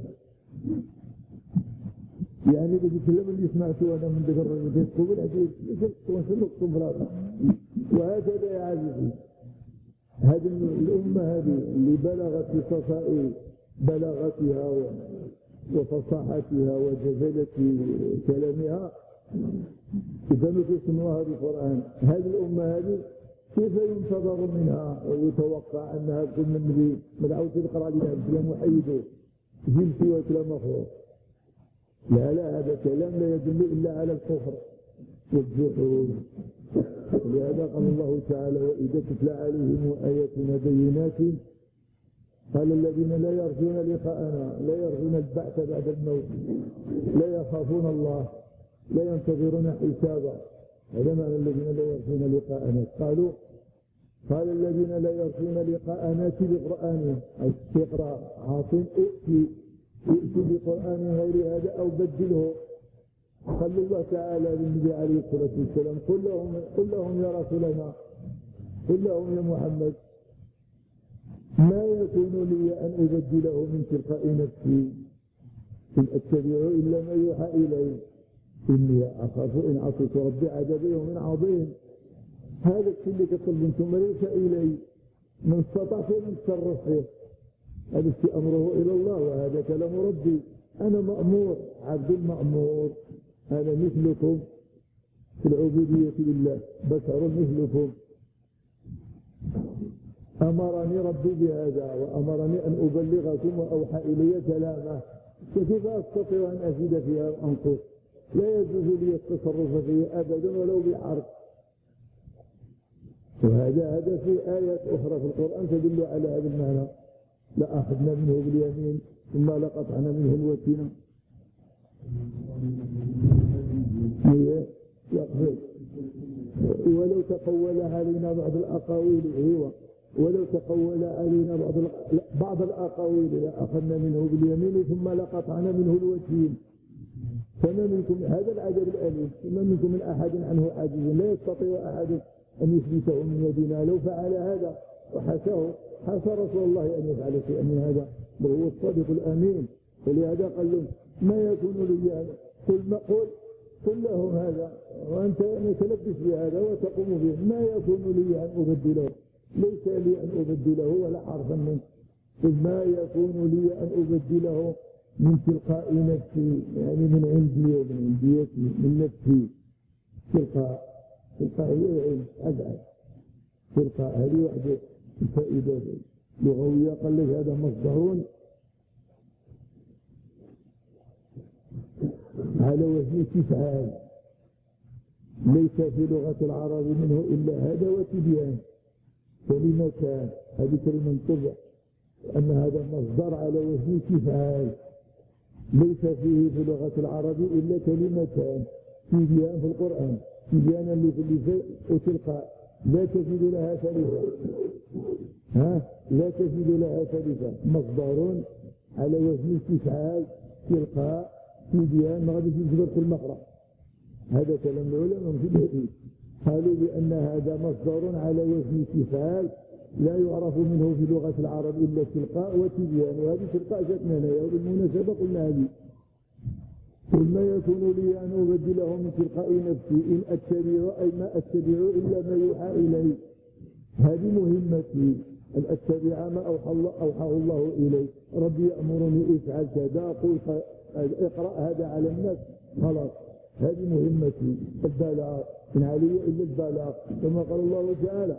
يعني بدي الكلام اللي سمعته انا من ذكر الرجل يقول الحديث وصل نقطه براسه. وهكذا يا عزيزي هذه الامه هذه اللي بلغت في صفاء بلاغتها وفصاحتها وجزالة كلامها كانوا يسموها بالقرآن. هذه الأمة هذه كيف ينتظر منها ويتوقع أنها تكون من النبي مدعوة تقرأ عليها بكلام وحيده جيب سوى كلام أخر؟ لا لا هذا كلام لا يدل إلا على الكفر والجحود. لهذا قال الله تعالى وإذا تتلى عليهم آياتنا بينات قال الذين لا يرجون لقاءنا، لا يرجون البعث بعد الموت، لا يخافون الله، لا ينتظرون حسابا. هذا معنى الذين لا يرجون لقاءنا. قالوا قال الذين لا يرجون لقاءنا بقرآن أو تقرأ عاصم ائتي ائتي بقرآن غير هذا أو بدله. قال الله تعالى للنبي عليه الصلاة والسلام قل لهم قل لهم يا رسولنا، قل لهم يا محمد ما يكون لي أن أبدله من تلقاء نفسي إن أتبع إلا ما يوحى إلي إني أخاف إن عصيت ربي عذاب يوم عظيم. هذا الشيء اللي كطلب انتم ليس إلي، من استطاع أن يتصرف فيه، هذا الشيء أمره إلى الله وهذا كلام ربي. أنا مأمور عبد المأمور، أنا مثلكم في العبودية لله، بشر مثلكم. أمرني ربي بهذا وأمرني أن أبلغكم وأوحى إلي كلامه، فكيف أستطيع أن أزيد فيها وأنقص؟ لا يجوز لي التصرف فيه أبدا ولو بالحرف. وهذا هذا في آيات أخرى في القرآن تدل على هذا المعنى. لأخذنا منه باليمين ثم لقطعنا منه الوتين. ولو تقول علينا بعض الأقاويل ايوه ولو تقول علينا بعض بعض الأقاويل لأخذنا منه باليمين ثم لقطعنا منه الوتين. فما منكم هذا العجب الأليم، فما منكم من أحد عنه عاجز، لا يستطيع أحد أن يثبته من يدنا. لو فعل هذا وحاشاه، حاشا رسول الله أن يفعل شيئا من هذا، وهو الصادق الأمين. ولهذا قال لهم ما يكون لي هذا، قل ما قل قل لهم هذا وأنت متلبس بهذا وتقوم به، ما يكون لي أن أبدله، ليس لي أن أبدله ولا حرفا منه. قل ما يكون لي أن أبدله من تلقاء نفسي، يعني من عندي ومن عنديتي من نفسي. تلقاء تلقاء هي العلم أبعد. تلقاء هذه وحده فائدة لغوية. قال لك هذا مصدر على وزن تفعال، ليس في لغة العرب منه إلا هذا وتبيان كلمتان. هذه كلمة طبع أن هذا مصدر على وزن تفعال، ليس فيه في لغة العرب إلا كلمتان تبيان في القرآن، تبيانا لكل شيء وتلقاء لا تجد لها ثالثة. ها لا تجد لها ثالثة، مصدر على وزن استفعال تلقاء تبيان، ما غادي تجبر في المقرأ. هذا كلام العلماء في الحديث، قالوا بأن هذا مصدر على وزن استفعال لا يعرف منه في لغة العرب إلا تلقاء وتبيان. وهذه تلقاء جاتنا هنا وبالمناسبة قلنا هذه. قل ما يكون لي أن أبدله من تلقاء نفسي إن أتبع أي ما أتبع إلا ما يوحى إلي. هذه مهمتي، أن أتبع ما أوحى الله أوحاه الله إلي. ربي يأمرني افعل كذا، قل اقرأ هذا على الناس، خلاص هذه مهمتي البلاغ، إن علي إلا البلاغ كما قال الله تعالى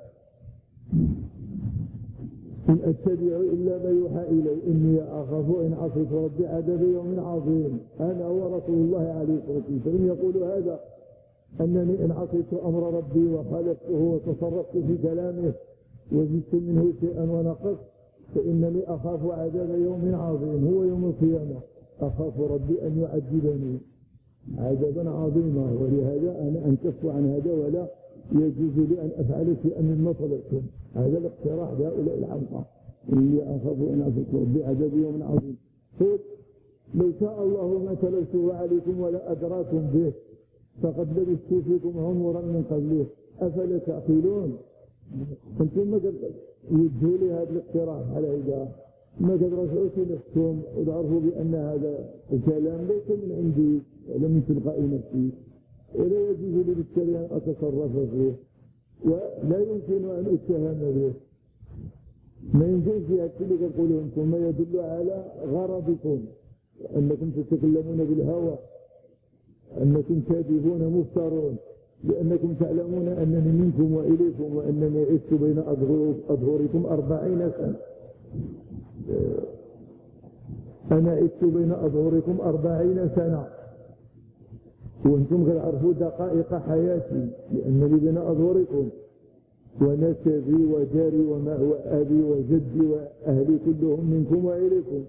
إن أتبع إلا ما يوحى إلي إني أخاف إن عصيت ربي عذاب يوم عظيم. أنا ورسول الله عليه الصلاة والسلام يقول هذا، أنني إن عصيت أمر ربي وخالفته وتصرفت في كلامه وزدت منه شيئا ونقصت فإنني أخاف عذاب يوم عظيم هو يوم القيامة. أخاف ربي أن يعذبني عذابا عظيما، ولهذا أنا أنكف عن هذا ولا يجوز لي أن أفعل شيئا مما طلبتم. هذا الاقتراح لهؤلاء الحمقى، إني أخاف أن عصيت ربي عذاب يوم عظيم. قل لو شاء الله ما تلوته عليكم ولا أدراكم به فقد لبثت فيكم عمرا من قبله أفلا تعقلون. أنتم ما قد يدوا لي هذا الاقتراح على إذا ما قد رجعوا نفسكم وتعرفوا بأن هذا الكلام ليس من عندي ولا من تلقاء نفسي، ولا يجوز لي بالتالي أن أتصرف فيه، ولا يمكن أن أتهم به. ما يمكن في هذا اللي تقولون أنتم ما يدل على غرضكم، أنكم تتكلمون بالهوى، أنكم كاذبون مفترون، لأنكم تعلمون أنني منكم وإليكم وأنني عشت بين أظهركم أربعين سنة. أنا عشت بين أظهركم أربعين سنة وأنتم غير عرفوا دقائق حياتي لأنني بين أظهركم. ونسبي وجاري وما هو أبي وجدي وأهلي كلهم منكم وإليكم،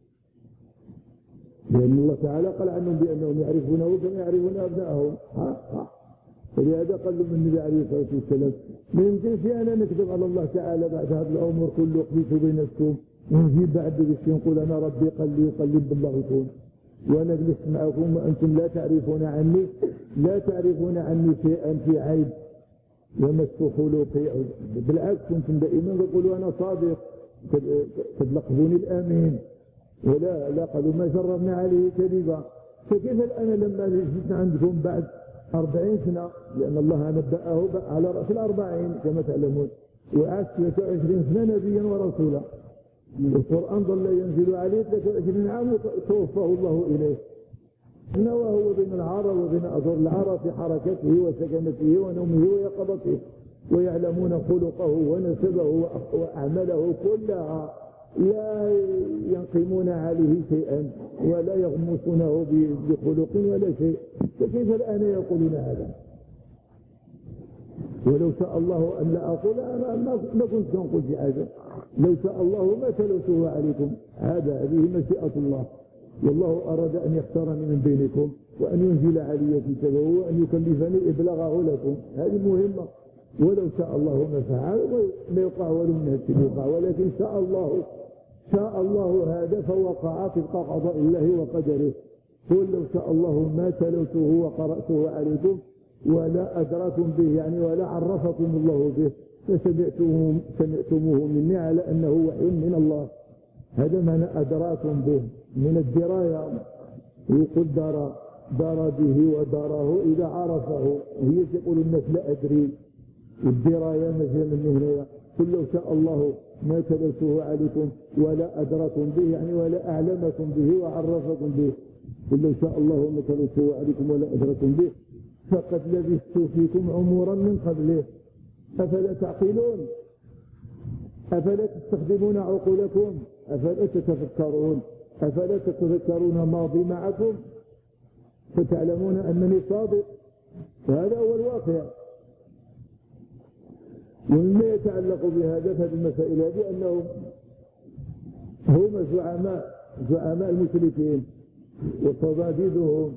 لأن الله تعالى قال عنهم بأنهم يعرفونه كما يعرفون أبنائهم. ولهذا قال لهم النبي عليه الصلاة والسلام ما يمكنش أنا نكذب على الله تعالى بعد هذا الأمر كله قضيت بينكم ونجيب بعد باش نقول أنا ربي قال لي قال لي بلغكم وأنا جلست معكم وأنتم لا تعرفون عني لا تعرفون عني شيئا في عيب ومس خلقي، بالعكس كنتم دائما تقولوا أنا صادق، تلقبوني الأمين، ولا لا قالوا ما جربنا عليه كذبا. فكيف الآن لما جئت عندكم بعد أربعين سنة، لأن الله نبأه على رأس الأربعين كما تعلمون، وعاش ثلاثة وعشرين سنة نبيا ورسولا، القرآن ظل ينزل عليه ثلاثة وعشرين عام توفاه الله إليه، وهو بين العرب وبين أزور العرب في حركته وسكنته ونومه ويقظته، ويعلمون خلقه ونسبه وأعماله كلها، لا ينقمون عليه شيئا ولا يغمسونه بخلق ولا شيء. فكيف الآن يقولون هذا؟ ولو شاء الله أن لا أقول أنا ما كنت سنقول في حاجة، لو شاء الله ما تلوته عليكم، هذا هذه مشيئة الله، والله أراد أن يختارني من بينكم وأن ينزل علي كتابه وأن يكلفني إبلاغه لكم، هذه مهمة. ولو شاء الله ما فعل ما يقع ولو من يقع، ولكن شاء الله شاء الله هذا فوقع طبق قضاء الله وقدره. قل لو شاء الله ما تلوته وقرأته عليكم ولا أدراكم به، يعني ولا عرفكم الله به، فسمعتموه سمعتموه مني على أنه وحي من الله. هذا معنى أدراكم به من الدراية، يقول دار دار به وداره إذا عرفه، هي يقول الناس لا أدري، الدراية مثلا من هنا. قل لو شاء الله ما تلوته عليكم ولا أدراكم به، يعني ولا أعلمكم به وعرفكم به. قل لو شاء الله ما تلوته عليكم ولا أدراكم به فقد لبثت فيكم عمرا من قبله أفلا تعقلون؟ أفلا تستخدمون عقولكم؟ أفلا تتفكرون؟ أفلا تتذكرون ماضي معكم فتعلمون أنني صادق؟ وهذا هو الواقع. ومما يتعلق بهذا في هذه المسائل هذه أنهم هم زعماء زعماء المشركين وصناديدهم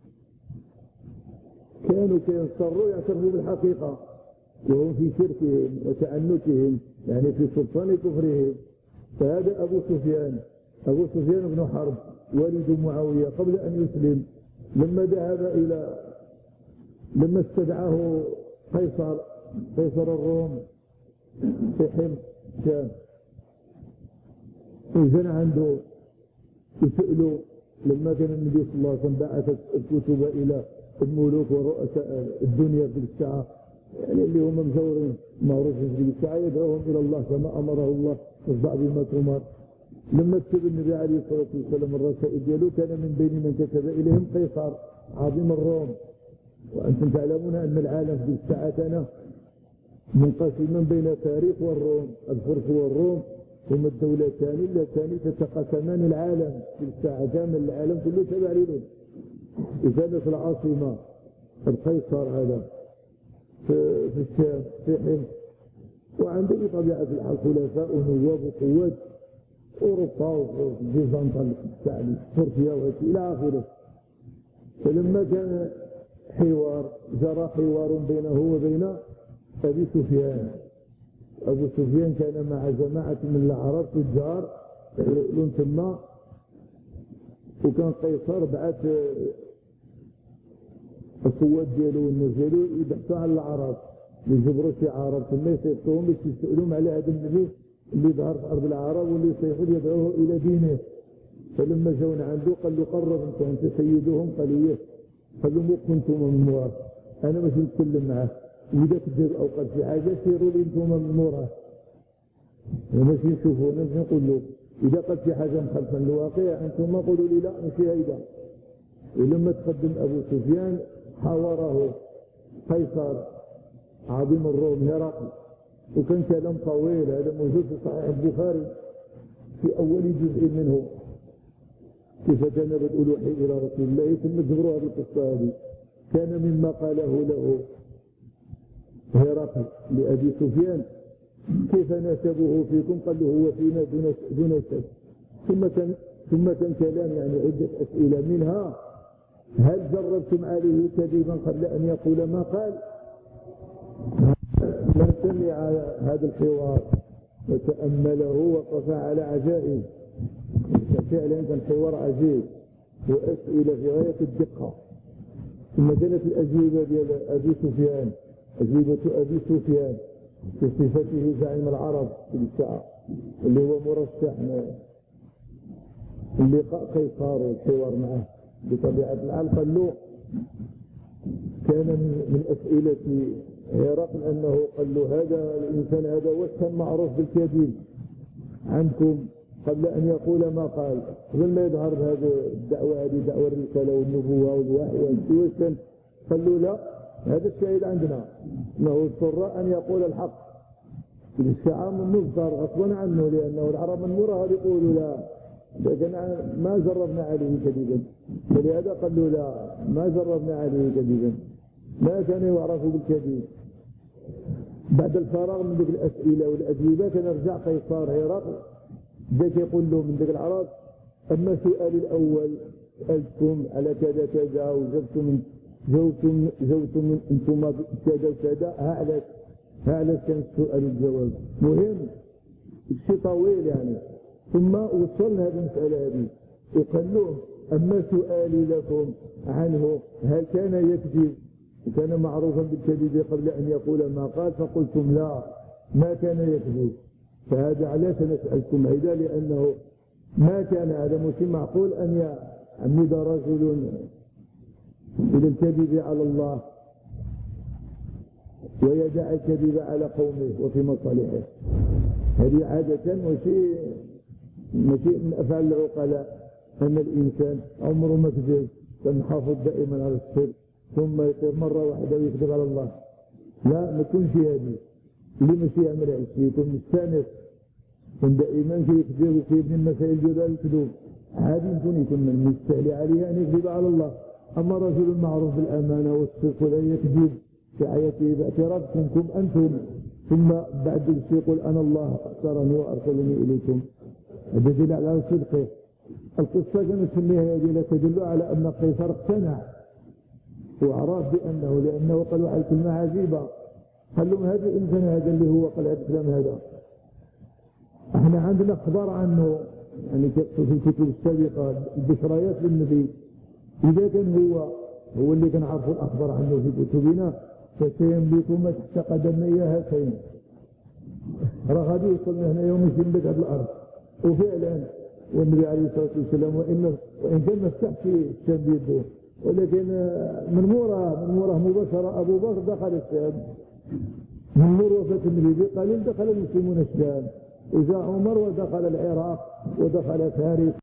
كانوا كينصروا يعترفوا بالحقيقة وهم في شركهم وتعنتهم، يعني في سلطان كفرهم. فهذا أبو سفيان أبو سفيان بن حرب والد معاوية قبل أن يسلم، لما ذهب إلى لما استدعاه قيصر قيصر الروم في حمص الشام، وجن عنده يسألوا لما كان النبي صلى الله عليه وسلم بعث الكتب إلى الملوك ورؤساء الدنيا في الساعة، يعني اللي هم مزورين معروفين في الساعة، يدعوهم إلى الله كما أمره الله واصدع بما تؤمر. لما كتب النبي عليه الصلاة والسلام الرسائل ديالو كان من بين من كتب إليهم قيصر عظيم الروم. وأنتم تعلمون أن العالم في الساعة كان منقسما بين فارس والروم، الفرس والروم هما الدولتان اللتان تتقسمان العالم في الساعة، كامل العالم كله تبع لهم. وكانت العاصمة القيصر هذا في, في الشام في حمص، وعنده بطبيعة الحال خلفاء ونواب وقوات أوروبا وبيزنطة الشعبي تركيا وإلى آخره. فلما كان حوار جرى حوار بينه وبين أبي سفيان، أبو سفيان كان مع جماعة من العرب تجار يحلون تما، وكان قيصر بعث القوات ديالو والناس ديالو يبحثوا على العرب يجبروا شي عرب تما يصيفطوهم باش يسألوهم على هذا النبي اللي ظهر في أرض العرب واللي يصيحوا يدعوه إلى دينه. فلما جاونا عنده قال له قرب انت انت سيدهم، قال ايه؟ قال لهم كنتم من موراه، انا ماشي نتكلم معاه، واذا كذب او قال في حاجه سيروا لي انتم من موراه، ماشي نشوفوا ماشي نقول له اذا قال في حاجه مخالفه للواقع انتم قولوا لي لا ماشي هيدا. ولما تقدم ابو سفيان حاوره قيصر عظيم الروم هرقل، وكان كلام طويل هذا موجود في صحيح البخاري في اول جزء منه، كيف كان بدء الوحي الى رسول الله ثم جبروا هذه القصه هذه. كان مما قاله له هرقل لأبي سفيان كيف نسبه فيكم؟ قال له هو فينا دون دون سب. ثم كان ثم كان كلام يعني عدة أسئلة، منها هل جربتم عليه كذبا قبل أن يقول ما قال؟ من سمع هذا الحوار وتأمله وقف على عجائب، فعلا كان حوار عجيب وأسئلة في غاية الدقة. ثم كانت الأجوبة ديال أبي سفيان، أجوبة أبي سفيان في صفته زعيم العرب في الساعة اللي هو مرشح اللقاء قيصر والحوار معه بطبيعة الحال. قال له كان من أسئلة هرقل أنه قال له هذا الإنسان هذا واش كان معروف بالكذب عنكم قبل أن يقول ما قال، قبل ما يظهر هذه الدعوة، هذه دعوة الرسالة والنبوة والوحي واش كان؟ قال له لا، هذا الشاهد عندنا أنه اضطر أن يقول الحق في الساعة من مصدر غصبا عنه، لأنه العرب من مرة يقولوا لا، لكن ما جربنا عليه كذبا، فلهذا قال له لا ما جربنا عليه كذبا، ما كان يعرف بالكذب. بعد الفراغ من ذلك الأسئلة والأجوبة كان رجع قيصر هرقل ذاك يقول له من ذلك العرب أما السؤال الأول سألتكم على كذا كذا وجبتم جاوبتم جاوبتم انتم كذا وكذا، ها علاش ها علاش كان السؤال والجواب مهم شيء طويل يعني. ثم وصلنا هذه المسألة هذه وقال له أما سؤالي لكم عنه هل كان يكذب وكان معروفا بالكذب قبل أن يقول ما قال؟ فقلتم لا ما كان يكذب. فهذا علاش نسألكم هذا؟ لأنه ما كان هذا مش معقول أن يعمد رجل إلى الكذب على الله ويدع الكذب على قومه وفي مصالحه. هذه عادة وشيء ماشي من أفعال العقلاء أن الإنسان عمره ما كذب، كان حافظ دائما على الصدق ثم يطير مرة واحدة ويكذب على الله. لا ما تكونش هذه اللي ماشي يعمل هالشيء، يكون مستانس، يكون دائما كيكذب وكيبني المسائل ديال الكذوب، عادي يكون يكون من مستهل عليه أن يكذب على الله. أما رجل معروف بالأمانة والصدق ولا يكذب في حياته باعترافكم أنتم، ثم بعد الشيء يقول أنا الله اختارني وأرسلني إليكم، هذا دليل على صدقه. القصة كانت في النهاية دي تدل على أن قيصر اقتنع وعرف بأنه، لأنه قالوا على كلمة عجيبة، قال لهم هذا الإنسان هذا اللي هو قال هذا الكلام هذا احنا عندنا اخبار عنه يعني في الكتب السابقة البشريات للنبي، إذا كان هو هو اللي كنعرفوا الأخبار عنه في كتبنا فسيملك ما تحت قدمي هاتين، راه غادي يوصلنا هنا يوم يمشي لك هذه الأرض. وفعلا والنبي عليه الصلاة والسلام وإن وإن كان مفتح في الشام بيده، ولكن من موراه من موراه مباشرة أبو بكر دخل الشام، من مور وفاة النبي بقليل دخل المسلمون الشام، وجاء عمر ودخل العراق ودخل فارس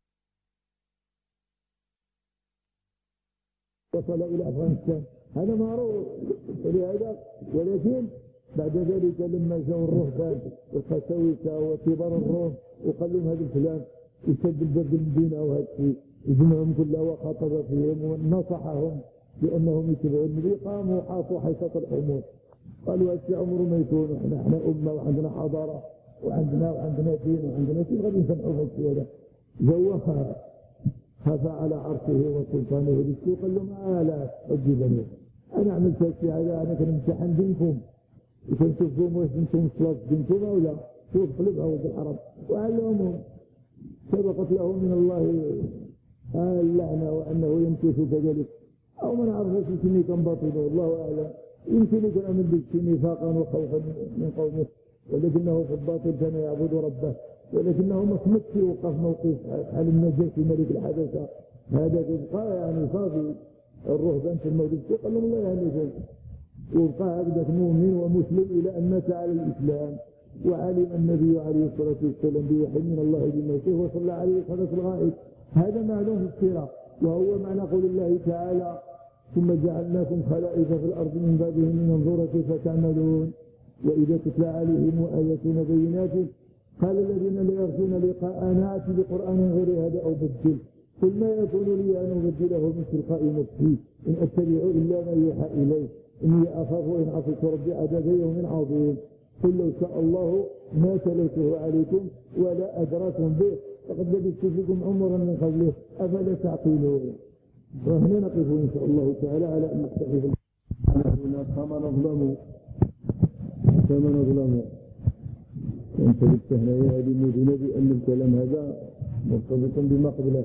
وصل إلى أفغانستان، هذا معروف. ولهذا ولكن بعد ذلك لما جاءوا الرهبان والقساوسة وكبار الروم وقال لهم هذا الفلان يسد الباب المدينة وهذا الشيء، يجمعهم كلها وخاطب فيهم ونصحهم بأنهم يتبعوا النبي، قاموا حاطوا حيث الحمور، قالوا هذا الشيء عمره ما يكون، احنا احنا أمة وعندنا حضارة وعندنا وعندنا دين وعندنا شيء غادي نسمعوا هذا الشيء هذا. جوها خاف على عرشه وسلطانه بالسوء، قال لهم آه لا أجيبني، أنا عملت هالشيء هذا، أنا كنمتحن دينكم وكنشوفكم واش انتم صلاة دينكم أو لا، شوف قلبها ولد الحرم، وعلمهم سبقت له من الله اللعنة وأنه يمكث كذلك، أو ما نعرفش يمكن كان باطله الله أعلم، يمكن يكون عمل بك نفاقا وخوفا من قومه، ولكنه في الباطل كان يعبد ربه، ولكنه مصمت في وقف موقف على النجاشي ملك الحبشة، هذا يبقى يعني صافي الرهبان في المولد قال لهم الله يهنيكم، وبقى هكذا مؤمن ومسلم إلى أن مات على الإسلام، وعلم النبي عليه الصلاة والسلام بوحي من الله بموته وصلى عليه صلاة الغائب. هذا معلوم في السيرة، وهو معنى قول الله تعالى ثم جعلناكم خلائف في الأرض من بعدهم لننظر كيف تعملون، وإذا تتلى عليهم آياتنا بينات قال الذين لا يرجون لقاءنا ائت بقرآن غير هذا أو بدل، قل ما يكون لي أن أبدله من تلقاء نفسي إن أتبع إلا ما يوحى إليه إني أخاف إن عصيت ربي عذاب يوم عظيم. قل لو شاء الله ما تلوته عليكم ولا أدراكم به فقد لبثت فيكم عمرا من قبله أفلا تعقلون. وهنا نقف إن شاء الله تعالى على أن نستحيف هنا فمن أظلم فمن أظلم. وانت بالتهنئة يا هذه المدينة بأن الكلام هذا مرتبط بما قبله.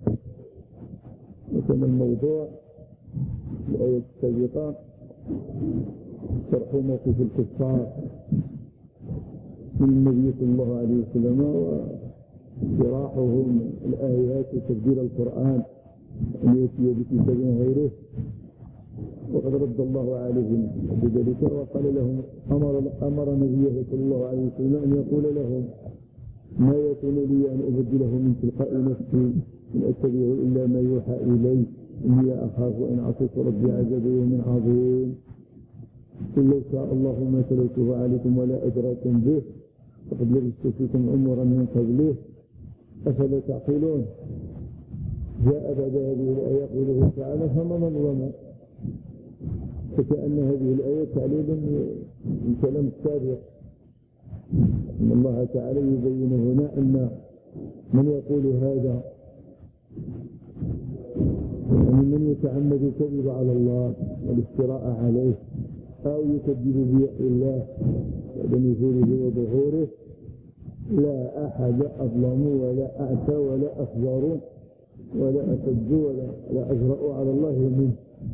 وكما الموضوع الآية السابقة شرح موقف الكفار من النبي صلى الله عليه وسلم وشراحهم الآيات وتفسير القرآن أن يأتي بكتاب غيره، وقد رد الله عليهم بذلك وقال لهم أمر, أمر نبيه صلى الله عليه وسلم أن يقول لهم ما يكون لي أن أبدله من تلقاء نفسي إن أتبع إلا ما يوحى إلي إني أخاف إن عصيت ربي عذاب يوم عظيم. قل لو شاء الله ما تلوته عليكم ولا أدراكم به فقد لبثت فيكم عمرا من قبله أفلا تعقلون. جاء بعد هذه الآية قوله تعالى فمن أظلم، فكأن هذه الآية تعليل من كلام السابق أن الله تعالى يبين هنا أن من يقول هذا يعني من يتعمد الكذب على الله والافتراء عليه أو يكذب بوحي الله بعد نزوله وظهوره لا أحد أظلم ولا أعتى ولا أفجر ولا أشد ولا لا أجرأ على الله منه.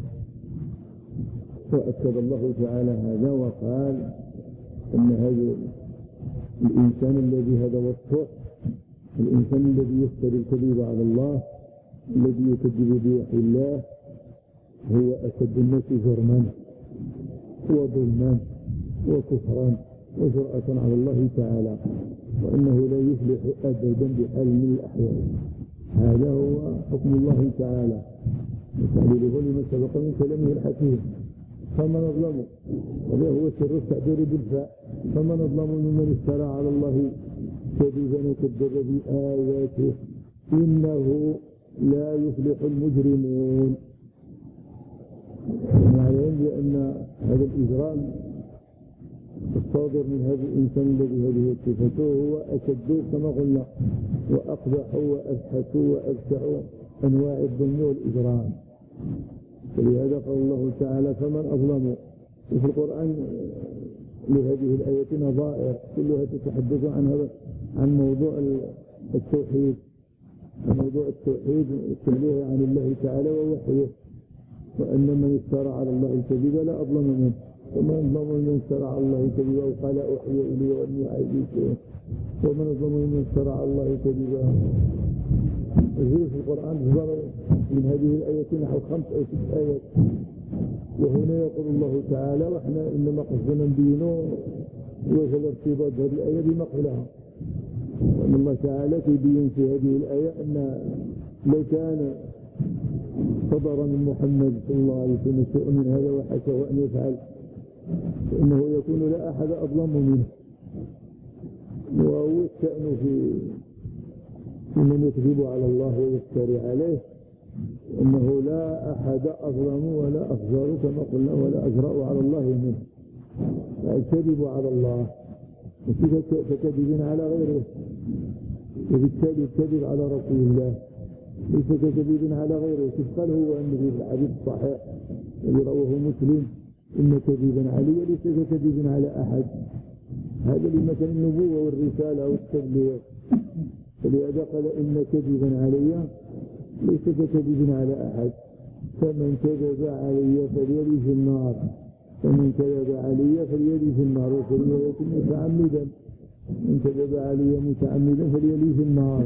وأكد الله تعالى هذا وقال أن هذا الإنسان الذي هذا وصفه الإنسان الذي يفتري الكذب على الله الذي يكذب بوحي الله هو أشد الناس جرما وظلما وكفرا وجرأة على الله تعالى، وأنه لا يفلح أبدا بحال من الأحوال. هذا هو حكم الله تعالى وتعليله لما سبق من كلامه الحكيم. فمن أظلم، هذا هو سر التعبير بالفاء، فمن أظلم ممن افترى على الله كذبا وكذب بآياته إنه لا يفلح المجرمون. معلوم بأن هذا الإجرام الصادر من هذا الإنسان الذي هذه صفته هو أشد كما قلنا وأقبح وأبحث وأبشع أنواع الظلم والإجرام. ولهذا قال الله تعالى فمن أظلم. وفي القرآن لهذه الآية نظائر كلها تتحدث عن هذا عن موضوع التوحيد، عن موضوع التوحيد والتبليغ عن الله تعالى ووحيه، وأن من افترى على الله الكذب لا أظلم منه، ومن أظلم من افترى على الله كذبا وقال أوحي إلي وأني أعيد شيء، ومن أظلم من افترى على الله كذبا. الجزء في القرآن من هذه الآية نحو خمس أو ست آيات. وهنا يقول الله تعالى وإحنا إنما قصدنا نبينه وجد ارتباط هذه الآية بما قبلها، وأن الله تعالى يبين في هذه الآية أن لو كان صدر من محمد صلى الله عليه وسلم شيء من هذا وحسه أن يفعل فإنه يكون لا أحد أظلم منه. وهو الشأن في من يكذب على الله ويفتري عليه أنه لا أحد أظلم ولا أفجر كما قلنا ولا أجرأ على الله منه. الكذب على الله ككذب على غيره، وبالتالي الكذب على رسول الله ليس ككذب على غيره. كيف قال هو أن في الحديث الصحيح الذي رواه مسلم إن كذبا علي ليس ككذب على أحد. هذا لمثل النبوة والرسالة والتبليغ. فلهذا قال إن كذبا علي ليس ككذب على أحد. فمن كذب علي فليلي في النار، فمن كذب علي فليلي في النار. وفي رواية متعمدا من كذب علي متعمدا فليلي في النار.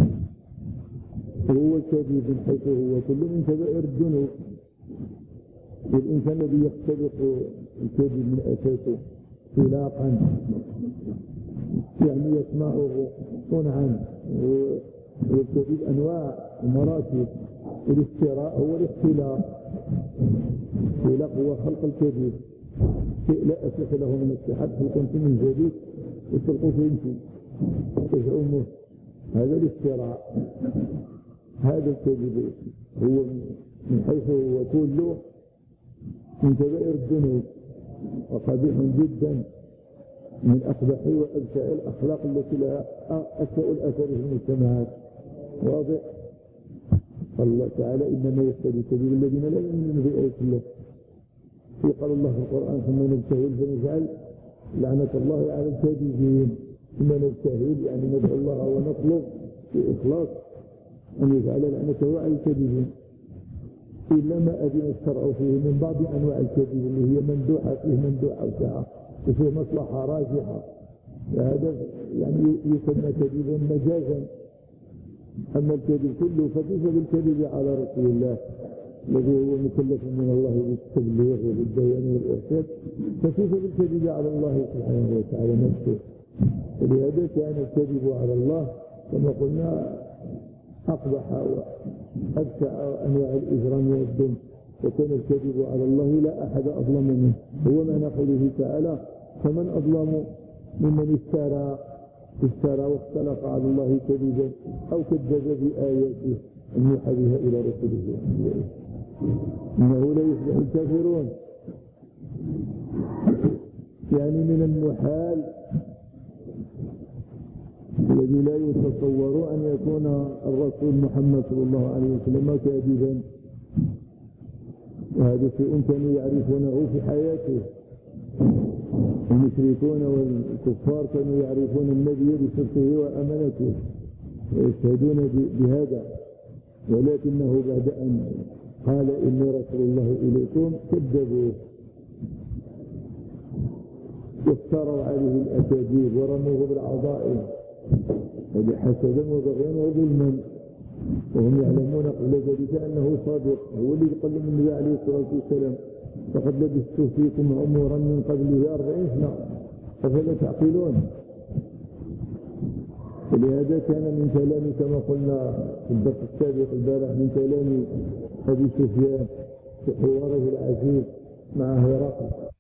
وهو الكذب من حيث هو كل من كبائر الذنوب. والإنسان الذي يختلق الكذب من أساسه خلاقا يعني يسمعه صنعا، والكذب أنواع ومراتب. الافتراء هو الاختلاق، الاختلاق هو خلق الكذب، شيء لا أساس له من الصحة خلق من جديد وتلقوا فيه تزعمه، هذا الافتراء. هذا الكذب هو من حيث هو كله من كبائر الذنوب وقبيح جدا من أقبح وأبشع الأخلاق التي لها أسوأ الأثر في المجتمعات. واضح؟ قال الله تعالى إنما يهتدي سبيل الذين لا يؤمنون بآيات الله. في قال الله في القرآن ثم نبتهل فنجعل لعنة الله على الكاذبين. ثم نبتهل يعني ندعو الله ونطلب بإخلاص أن يجعل لعنته على الكاذبين إلا ما أذن الشرع فيه من بعض أنواع الكذب اللي هي مندوحة فيه مندوحة وسعة وفيه مصلحة راجحة، فهذا يعني يسمى كذبا مجازا. أما الكذب كله فكيف بالكذب على رسول الله الذي هو مكلف من الله بالتبليغ وبالبيان والإرشاد، فكيف بالكذب على الله سبحانه وتعالى نفسه؟ ولهذا كان الكذب على الله كما قلنا أقبح وأبشع أنواع الإجرام والظلم، وكان الكذب على الله لا أحد أظلم منه. هو ما نقوله تعالى فمن أظلم ممن افترى افترى واختلق على الله كذبا أو كذب بآياته أن يوحى بها إلى رسله إنه لا يفلح الكافرون. يعني من المحال الذي لا يتصور أن يكون الرسول محمد صلى الله عليه وسلم كاذبا، وهذا شيء كانوا يعرفونه في حياته. المشركون والكفار كانوا يعرفون النبي بصدقه وأمانته ويشهدون بهذا، ولكنه بعد أن قال إني رسول الله إليكم كذبوه وافتروا عليه الأكاذيب ورموه بالعظائم، هذا حسدا وبغيا وظلما، وهم يعلمون قبل ذلك أنه صادق. هو الذي قال النبي عليه الصلاة والسلام فقد لبثت فيكم أمورا من قبله أربعين سنة أفلا تعقلون. ولهذا كان من كلام كما قلنا في الدرس السابق البارح من كلام أبي سفيان في حواره العزيز مع هرقل